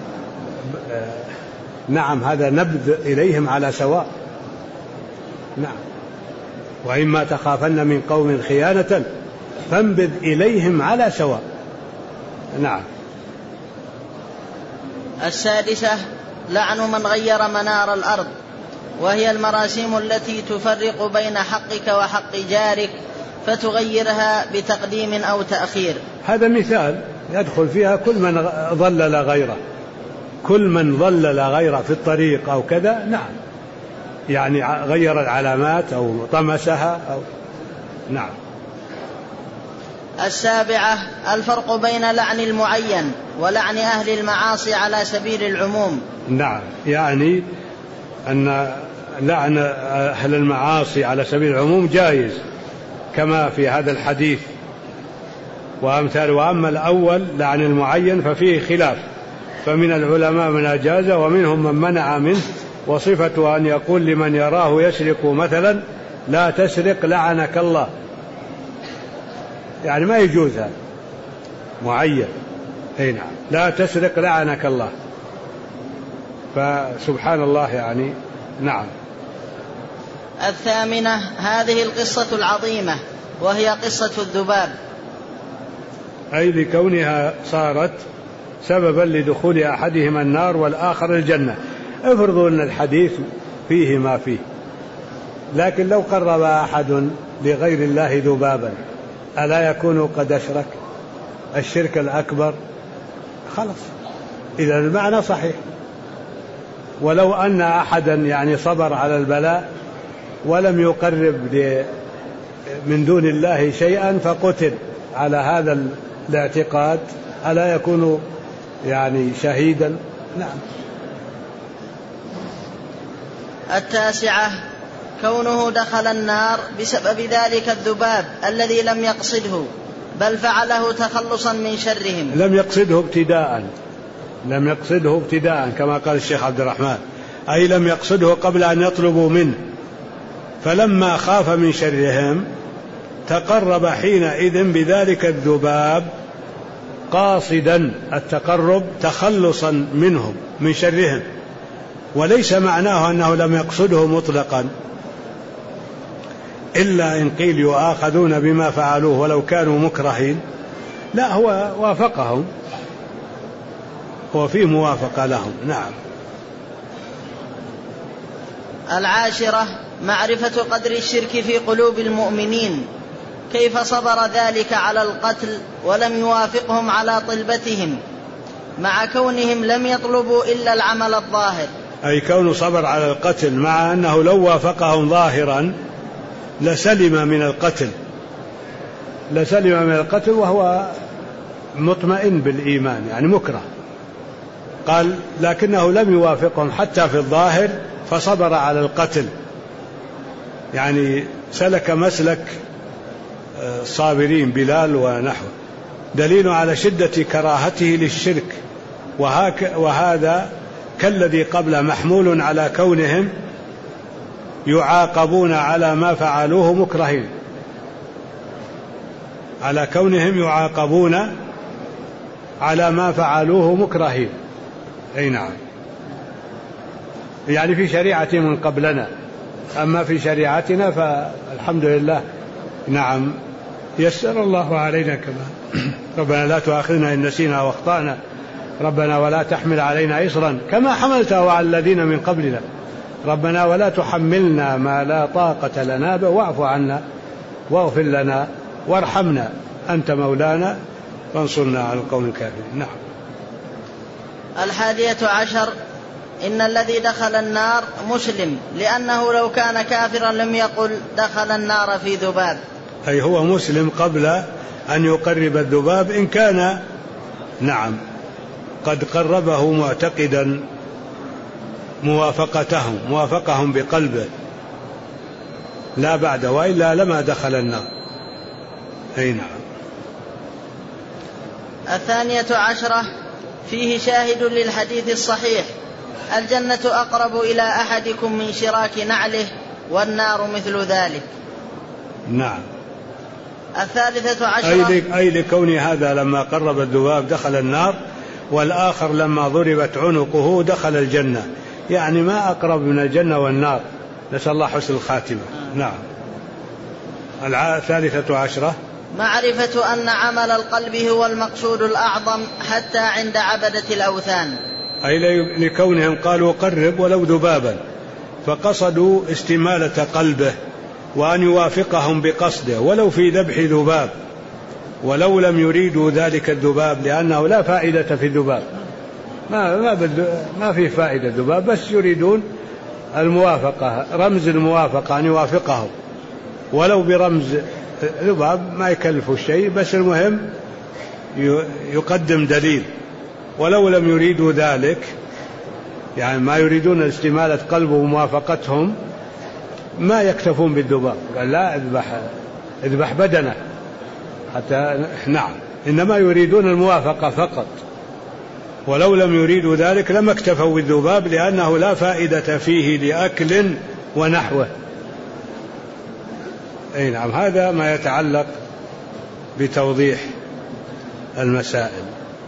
نعم هذا نبذ إليهم على سواء. نعم. وإما تخافن من قوم خيانة فانبذ إليهم على سواء. نعم. السادسة لعن من غير منار الأرض، وهي المراسيم التي تفرق بين حقك وحق جارك فتغيرها بتقديم أو تأخير. هذا مثال يدخل فيها كل من ضلل غيره، كل من ضلل غيره في الطريق أو كذا. نعم، يعني غير العلامات أو طمسها أو نعم. السابعة الفرق بين لعن المعين ولعن أهل المعاصي على سبيل العموم. نعم، يعني أن لعن أهل المعاصي على سبيل العموم جائز كما في هذا الحديث وأمثال. وأما الأول لعن المعين ففيه خلاف، فمن العلماء من أجاز ومنهم من منع منه، وصفته أن يقول لمن يراه يسرق مثلا لا تسرق لعنك الله، يعني ما يجوز هذا معين. أي نعم، لا تسرق لعنك الله، فسبحان الله يعني. نعم. الثامنة هذه القصة العظيمة وهي قصة الذباب، أي لكونها صارت سببا لدخول أحدهما النار والآخر الجنة. افرضوا أن الحديث فيه ما فيه، لكن لو قرب أحد لغير الله ذبابا ألا يكون قد أشرك الشرك الأكبر؟ خلاص، إذا المعنى صحيح. ولو أن أحدا يعني صبر على البلاء ولم يقرب من دون الله شيئا فقتل على هذا الاعتقاد ألا يكون يعني شهيدا؟ نعم. التاسعة كونه دخل النار بسبب ذلك الذباب الذي لم يقصده، بل فعله تخلصا من شرهم. لم يقصده ابتداء كما قال الشيخ عبد الرحمن، أي لم يقصده قبل أن يطلبوا منه، فلما خاف من شرهم تقرب حينئذ بذلك الذباب قاصدا التقرب تخلصا منهم من شرهم، وليس معناه أنه لم يقصده مطلقا، إلا إن قيل يؤاخذون بما فعلوه ولو كانوا مكرهين. لا، هو وافقهم، هو فيه موافقة لهم. نعم. العاشرة معرفة قدر الشرك في قلوب المؤمنين، كيف صبر ذلك على القتل ولم يوافقهم على طلبتهم مع كونهم لم يطلبوا إلا العمل الظاهر، أي كونه صبر على القتل مع أنه لو وافقهم ظاهرا لسلم من القتل لسلم من القتل وهو مطمئن بالإيمان، يعني مكره. قال لكنه لم يوافقهم حتى في الظاهر فصبر على القتل، يعني سلك مسلك الصابرين بلال ونحوه، دليل على شدة كراهته للشرك. وهذا كالذي قبله محمول على كونهم يعاقبون على ما فعلوه مكرهين، على كونهم يعاقبون على ما فعلوه مكرهين. أي نعم، يعني في شريعة من قبلنا، أما في شريعتنا فالحمد لله نعم يسر الله علينا كما ربنا لا تؤاخذنا إن نسينا واخطأنا ربنا ولا تحمل علينا إصرا كما حملته على الذين من قبلنا ربنا ولا تحملنا ما لا طاقة لنا به واعف عنا واغفر لنا وارحمنا أنت مولانا فانصرنا على القوم الكافرين. نعم. 11 إن الذي دخل النار مسلم، لأنه لو كان كافرا لم يقل دخل النار في ذباب، أي هو مسلم قبل أن يقرب الذباب إن كان نعم قد قربه معتقدا موافقهم بقلبه لا بعد، وإلا لما دخل النار. أي نعم. 12 فيه شاهد للحديث الصحيح الجنة أقرب إلى أحدكم من شراك نعله والنار مثل ذلك. نعم. 13 أي لكون هذا لما قرب الذباب دخل النار، والآخر لما ضربت عنقه دخل الجنة، يعني ما أقرب من الجنة والنار، نسأل الله حسن الخاتمة. نعم. 13 معرفة أن عمل القلب هو المقصود الأعظم حتى عند عبدة الأوثان، أي لكونهم قالوا قرب ولو ذبابا، فقصدوا استمالة قلبه وأن يوافقهم بقصده ولو في ذبح ذباب، ولو لم يريدوا ذلك الذباب لأنه لا فائدة في الذباب، ما فيه فائدة الذباب، بس يريدون الموافقة، رمز الموافقة أن يوافقهم ولو برمز ذباب ما يكلف الشيء، بس المهم يقدم دليل. ولو لم يريدوا ذلك، يعني ما يريدون استمالة قلبه وموافقتهم، ما يكتفون بالذباب، قال لا اذبح بدنه حتى نعم، إنما يريدون الموافقة فقط. ولو لم يريدوا ذلك لما اكتفوا بالذباب لأنه لا فائدة فيه لأكل ونحوه. أي نعم. هذا ما يتعلق بتوضيح المسائل.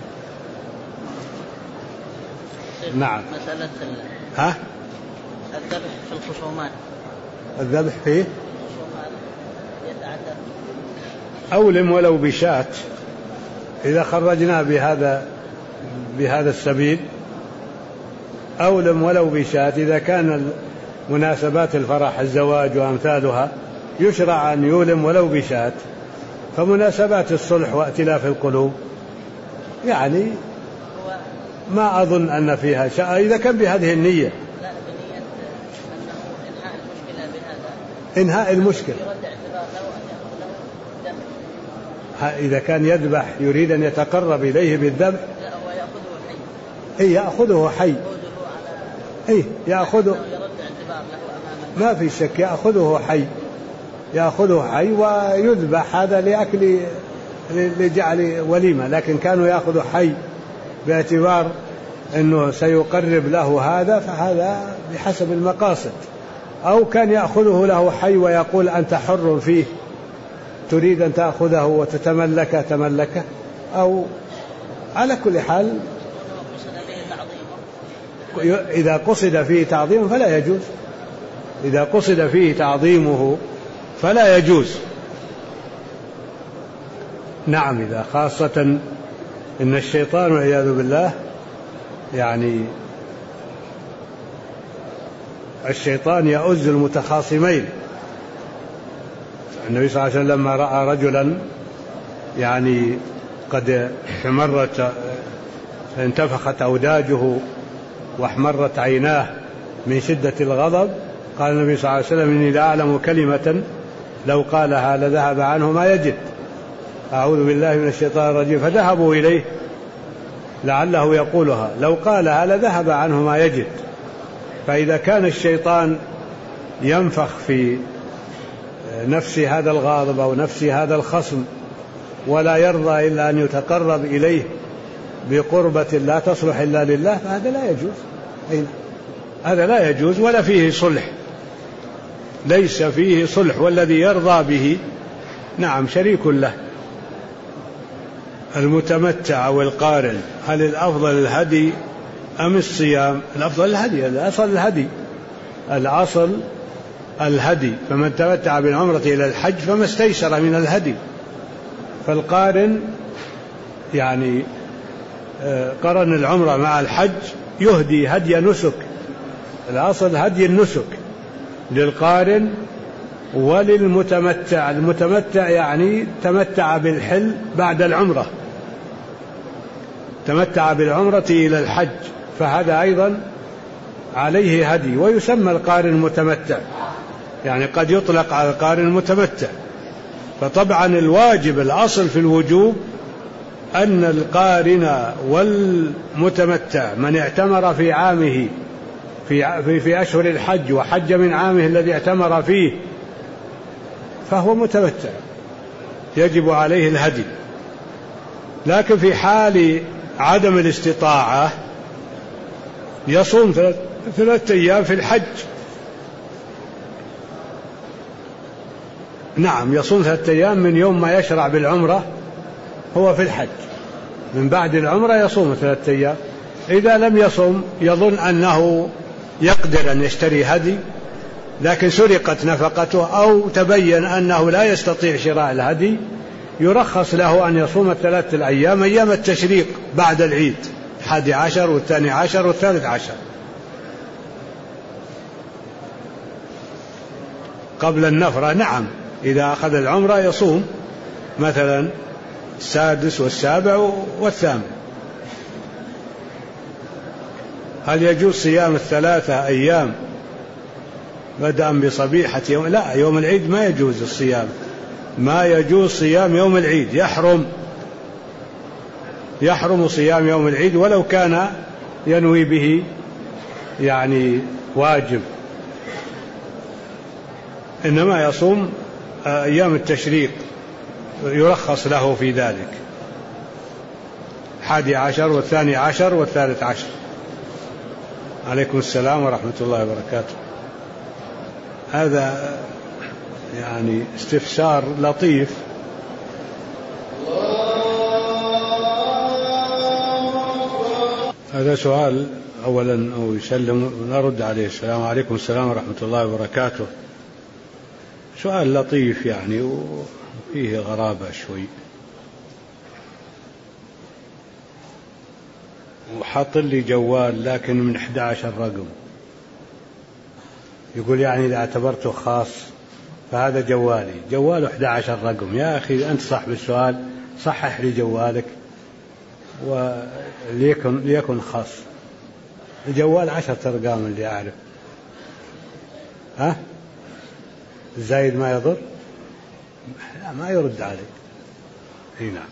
نعم. مسألة الذبح في الخصومات، الذبح فيه الخصومات يتعدد أولم ولو بشاة، إذا خرجنا بهذا السبيل أولم ولو بشاة، إذا كان مناسبات الفرح الزواج وأمثالها يشرع أن يولم ولو بشاة، فمناسبات الصلح وائتلاف القلوب يعني ما أظن أن فيها شيء إذا كان بهذه النية. لا، بنية أنه إنهاء المشكلة بهذا، إنهاء المشكلة، يرد اعتبار له أن يأخذ له الذبح. إذا كان يذبح يريد أن يتقرب إليه بالذبح، لا، هو يأخذه حي. إيه يأخذه حي، إيه يأخذه، يرد اعتبار له أمامه، ما في شك يأخذه حي ويذبح، هذا لأكل لجعل وليمة، لكن كانوا يأخذوا حي باعتبار أنه سيقرب له هذا، فهذا بحسب المقاصد. أو كان يأخذه له حي ويقول أنت حر فيه، تريد أن تأخذه وتتملكه، أو على كل حال إذا قصد فيه تعظيمه فلا يجوز، إذا قصد فيه تعظيمه فلا يجوز. نعم. إذا خاصة إن الشيطان والعياذ بالله، يعني الشيطان يؤز المتخاصمين. النبي صلى الله عليه وسلم لما رأى رجلا يعني قد انتفخت أوداجه واحمرت عيناه من شدة الغضب، قال النبي صلى الله عليه وسلم إني لا أعلم كلمة لو قالها لذهب عنه ما يجد، أعوذ بالله من الشيطان الرجيم، فذهبوا إليه لعله يقولها، لو قالها لذهب عنه ما يجد. فإذا كان الشيطان ينفخ في نفس هذا الغاضب أو نفس هذا الخصم ولا يرضى إلا أن يتقرب إليه بقربة لا تصلح إلا لله، فهذا لا يجوز. هذا لا يجوز ولا فيه صلح، ليس فيه صلح. والذي يرضى به نعم شريك له. المتمتع والقارن، هل الأفضل الهدي أم الصيام؟ الأفضل الهدي، الأصل الهدي. فمن تمتع بالعمرة إلى الحج فما استيسر من الهدي. فالقارن يعني قرن العمرة مع الحج يهدي هدي نسك، الأصل هدي النسك للقارن وللمتمتع. المتمتع يعني تمتع بالحل بعد العمرة، تمتع بالعمرة إلى الحج، فهذا أيضا عليه هدي. ويسمى القارن متمتع، يعني قد يطلق على القارن المتمتع. فطبعا الواجب، الأصل في الوجوب أن القارن والمتمتع من اعتمر في عامه في أشهر الحج وحج من عامه الذي اعتمر فيه فهو متمتع، يجب عليه الهدي. لكن في حال عدم الاستطاعة يصوم 3 أيام في الحج. نعم، يصوم 3 أيام من يوم ما يشرع بالعمرة هو في الحج، من بعد العمرة يصوم 3 أيام. إذا لم يصوم يظن أنه يقدر أن يشتري هدي، لكن سرقت نفقته أو تبين أنه لا يستطيع شراء الهدي، يرخص له أن يصوم 3 أيام أيام التشريق بعد العيد، 11 والثاني عشر والثالث عشر، قبل النفرة. نعم، إذا أخذ العمرة يصوم مثلا 6 والسابع والثامن. هل يجوز صيام 3 أيام بدءا بصبيحة يوم؟ لا، يوم العيد ما يجوز الصيام، ما يجوز صيام يوم العيد، يحرم صيام يوم العيد ولو كان ينوي به يعني واجب، إنما يصوم أيام التشريق يرخص له في ذلك، 11 والثاني عشر والثالث عشر. عليكم السلام ورحمة الله وبركاته. هذا يعني استفسار لطيف. هذا سؤال أولا ويسلم ونرد عليه. السلام عليكم. السلام ورحمة الله وبركاته. سؤال لطيف يعني وفيه غرابة شوي، وحط لي جوال لكن من 11 رقم، يقول يعني إذا اعتبرته خاص فهذا جوالي، جواله 11 رقم. يا أخي أنت صاحب السؤال، صحح لي جوالك وليكن خاص. الجوال 10 أرقام اللي أعرف. ها الزايد ما يضر؟ لا، ما يرد عليك. نعم،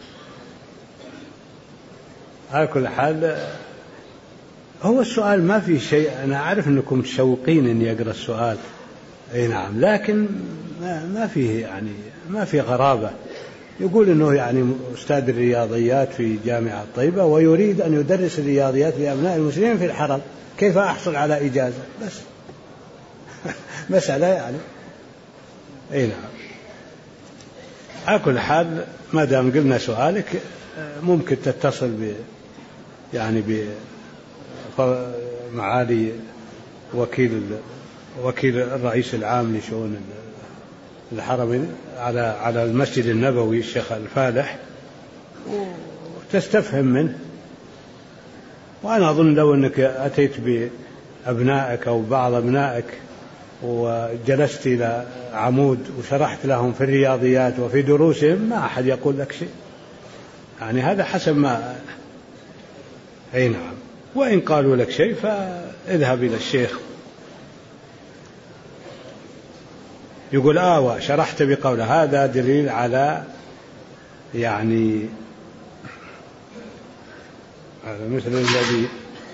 على كل حال هو السؤال ما في شيء. أنا أعرف أنكم تشوقين أن يقرأ السؤال، نعم، لكن ما فيه يعني ما في غرابة. يقول أنه يعني أستاذ الرياضيات في جامعة طيبة ويريد أن يدرس الرياضيات لأبناء المسلمين في الحرم، كيف أحصل على إجازة؟ بس مسألة يعني. نعم، على كل حال ما دام قلنا سؤالك ممكن تتصل معالي وكيل الرئيس العام لشؤون الحرمين على المسجد النبوي الشيخ الفالح وتستفهم منه. وأنا أظن لو أنك أتيت بأبنائك أو بعض أبنائك وجلست إلى عمود وشرحت لهم في الرياضيات وفي دروسهم ما أحد يقول لك شيء، يعني هذا حسب ما. نعم، وإن قالوا لك شيء فاذهب إلى الشيخ. يقول وشرحت بقوله، هذا دليل على يعني هذا مثل الذي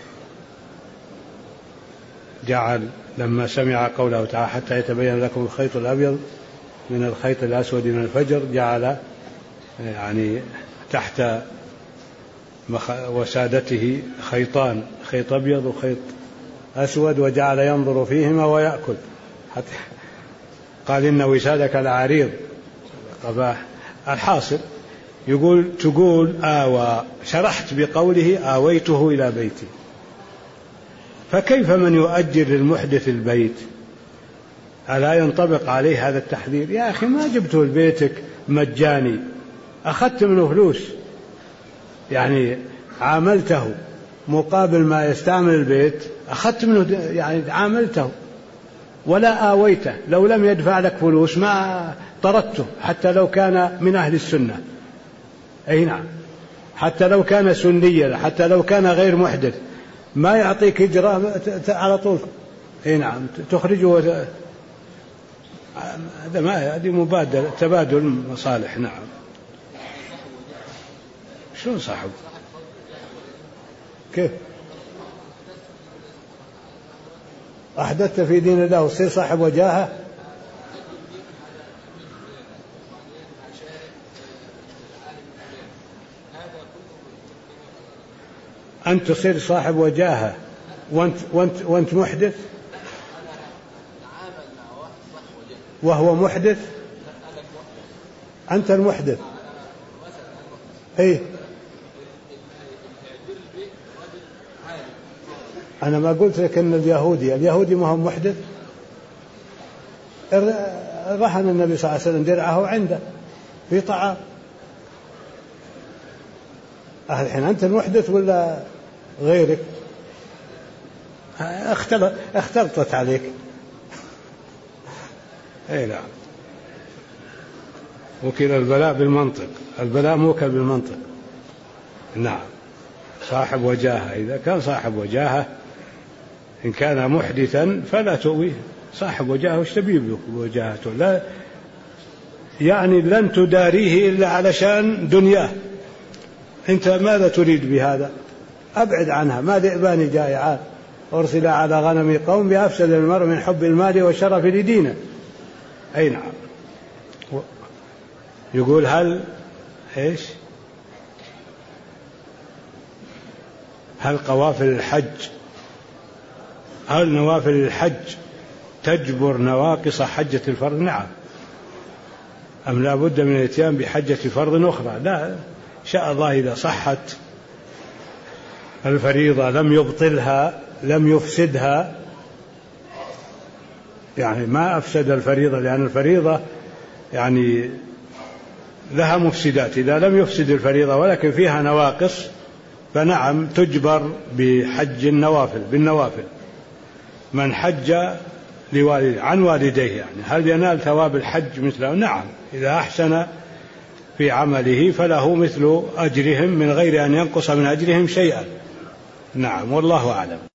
جعل لما سمع قوله تعالى حتى يتبين لكم الخيط الأبيض من الخيط الأسود من الفجر، جعل يعني تحت وسادته خيطان، خيط أبيض وخيط أسود، وجعل ينظر فيهما ويأكل، حتى قال إن وسادك العريض. الحاصل تقول آوى، شرحت بقوله آويته إلى بيتي. فكيف من يؤجر للمحدث البيت؟ ألا ينطبق عليه هذا التحذير؟ يا أخي ما جبته لبيتك مجاني، أخذت منه فلوس، يعني عاملته مقابل ما يستعمل البيت، أخذت منه يعني عاملته، ولا آويته. لو لم يدفع لك فلوس ما طردته، حتى لو كان من أهل السنة، أي نعم، حتى لو كان سنيا، حتى لو كان غير محدث، ما يعطيك إجراء على طول، أي نعم، تخرجه. هذه مبادلة، تبادل مصالح. نعم. شلون صاحب؟ كيف أحدثت في دين الله وصير صاحب وجاهة؟ أنت تصير صاحب وجاهة وأنت محدث، وهو محدث، أنت المحدث. إيه، أنا ما قلت لك أن اليهودي ما هو محدث. رهن النبي صلى الله عليه وسلم درعه عنده في طعام. الحين أنت المحدث ولا غيرك؟ اختلطت عليك. أي نعم، وكل البلاء بالمنطق، البلاء موكل بالمنطق. نعم، صاحب وجاهة، إذا كان صاحب وجاهة، إن كان محدثا فلا تؤويه. صاحب وجاهة وش تبيه بوجاهته؟ لا يعني لن تداريه إلا علشان دنياه. أنت ماذا تريد بهذا؟ أبعد عنها. ما ذئبان جائعان أرسل على غنم قوم بأفسد المرء من حب المال والشرف لدينه. أي نعم. يقول هل قوافل الحج، هل نوافل الحج تجبر نواقص حجة الفرض؟ نعم. أم لا بد من الاتيان بحجة فرض أخرى؟ لا، شاء الله إذا صحت الفريضة لم يبطلها، لم يفسدها، يعني ما أفسد الفريضة، لأن الفريضة يعني لها مفسدات. إذا لم يفسد الفريضة ولكن فيها نواقص فنعم تجبر بحج النوافل، بالنوافل. من حج عن والديه، يعني هل ينال ثواب الحج مثله؟ نعم، إذا أحسن في عمله فله مثل أجرهم من غير أن ينقص من أجرهم شيئا. نعم، والله أعلم.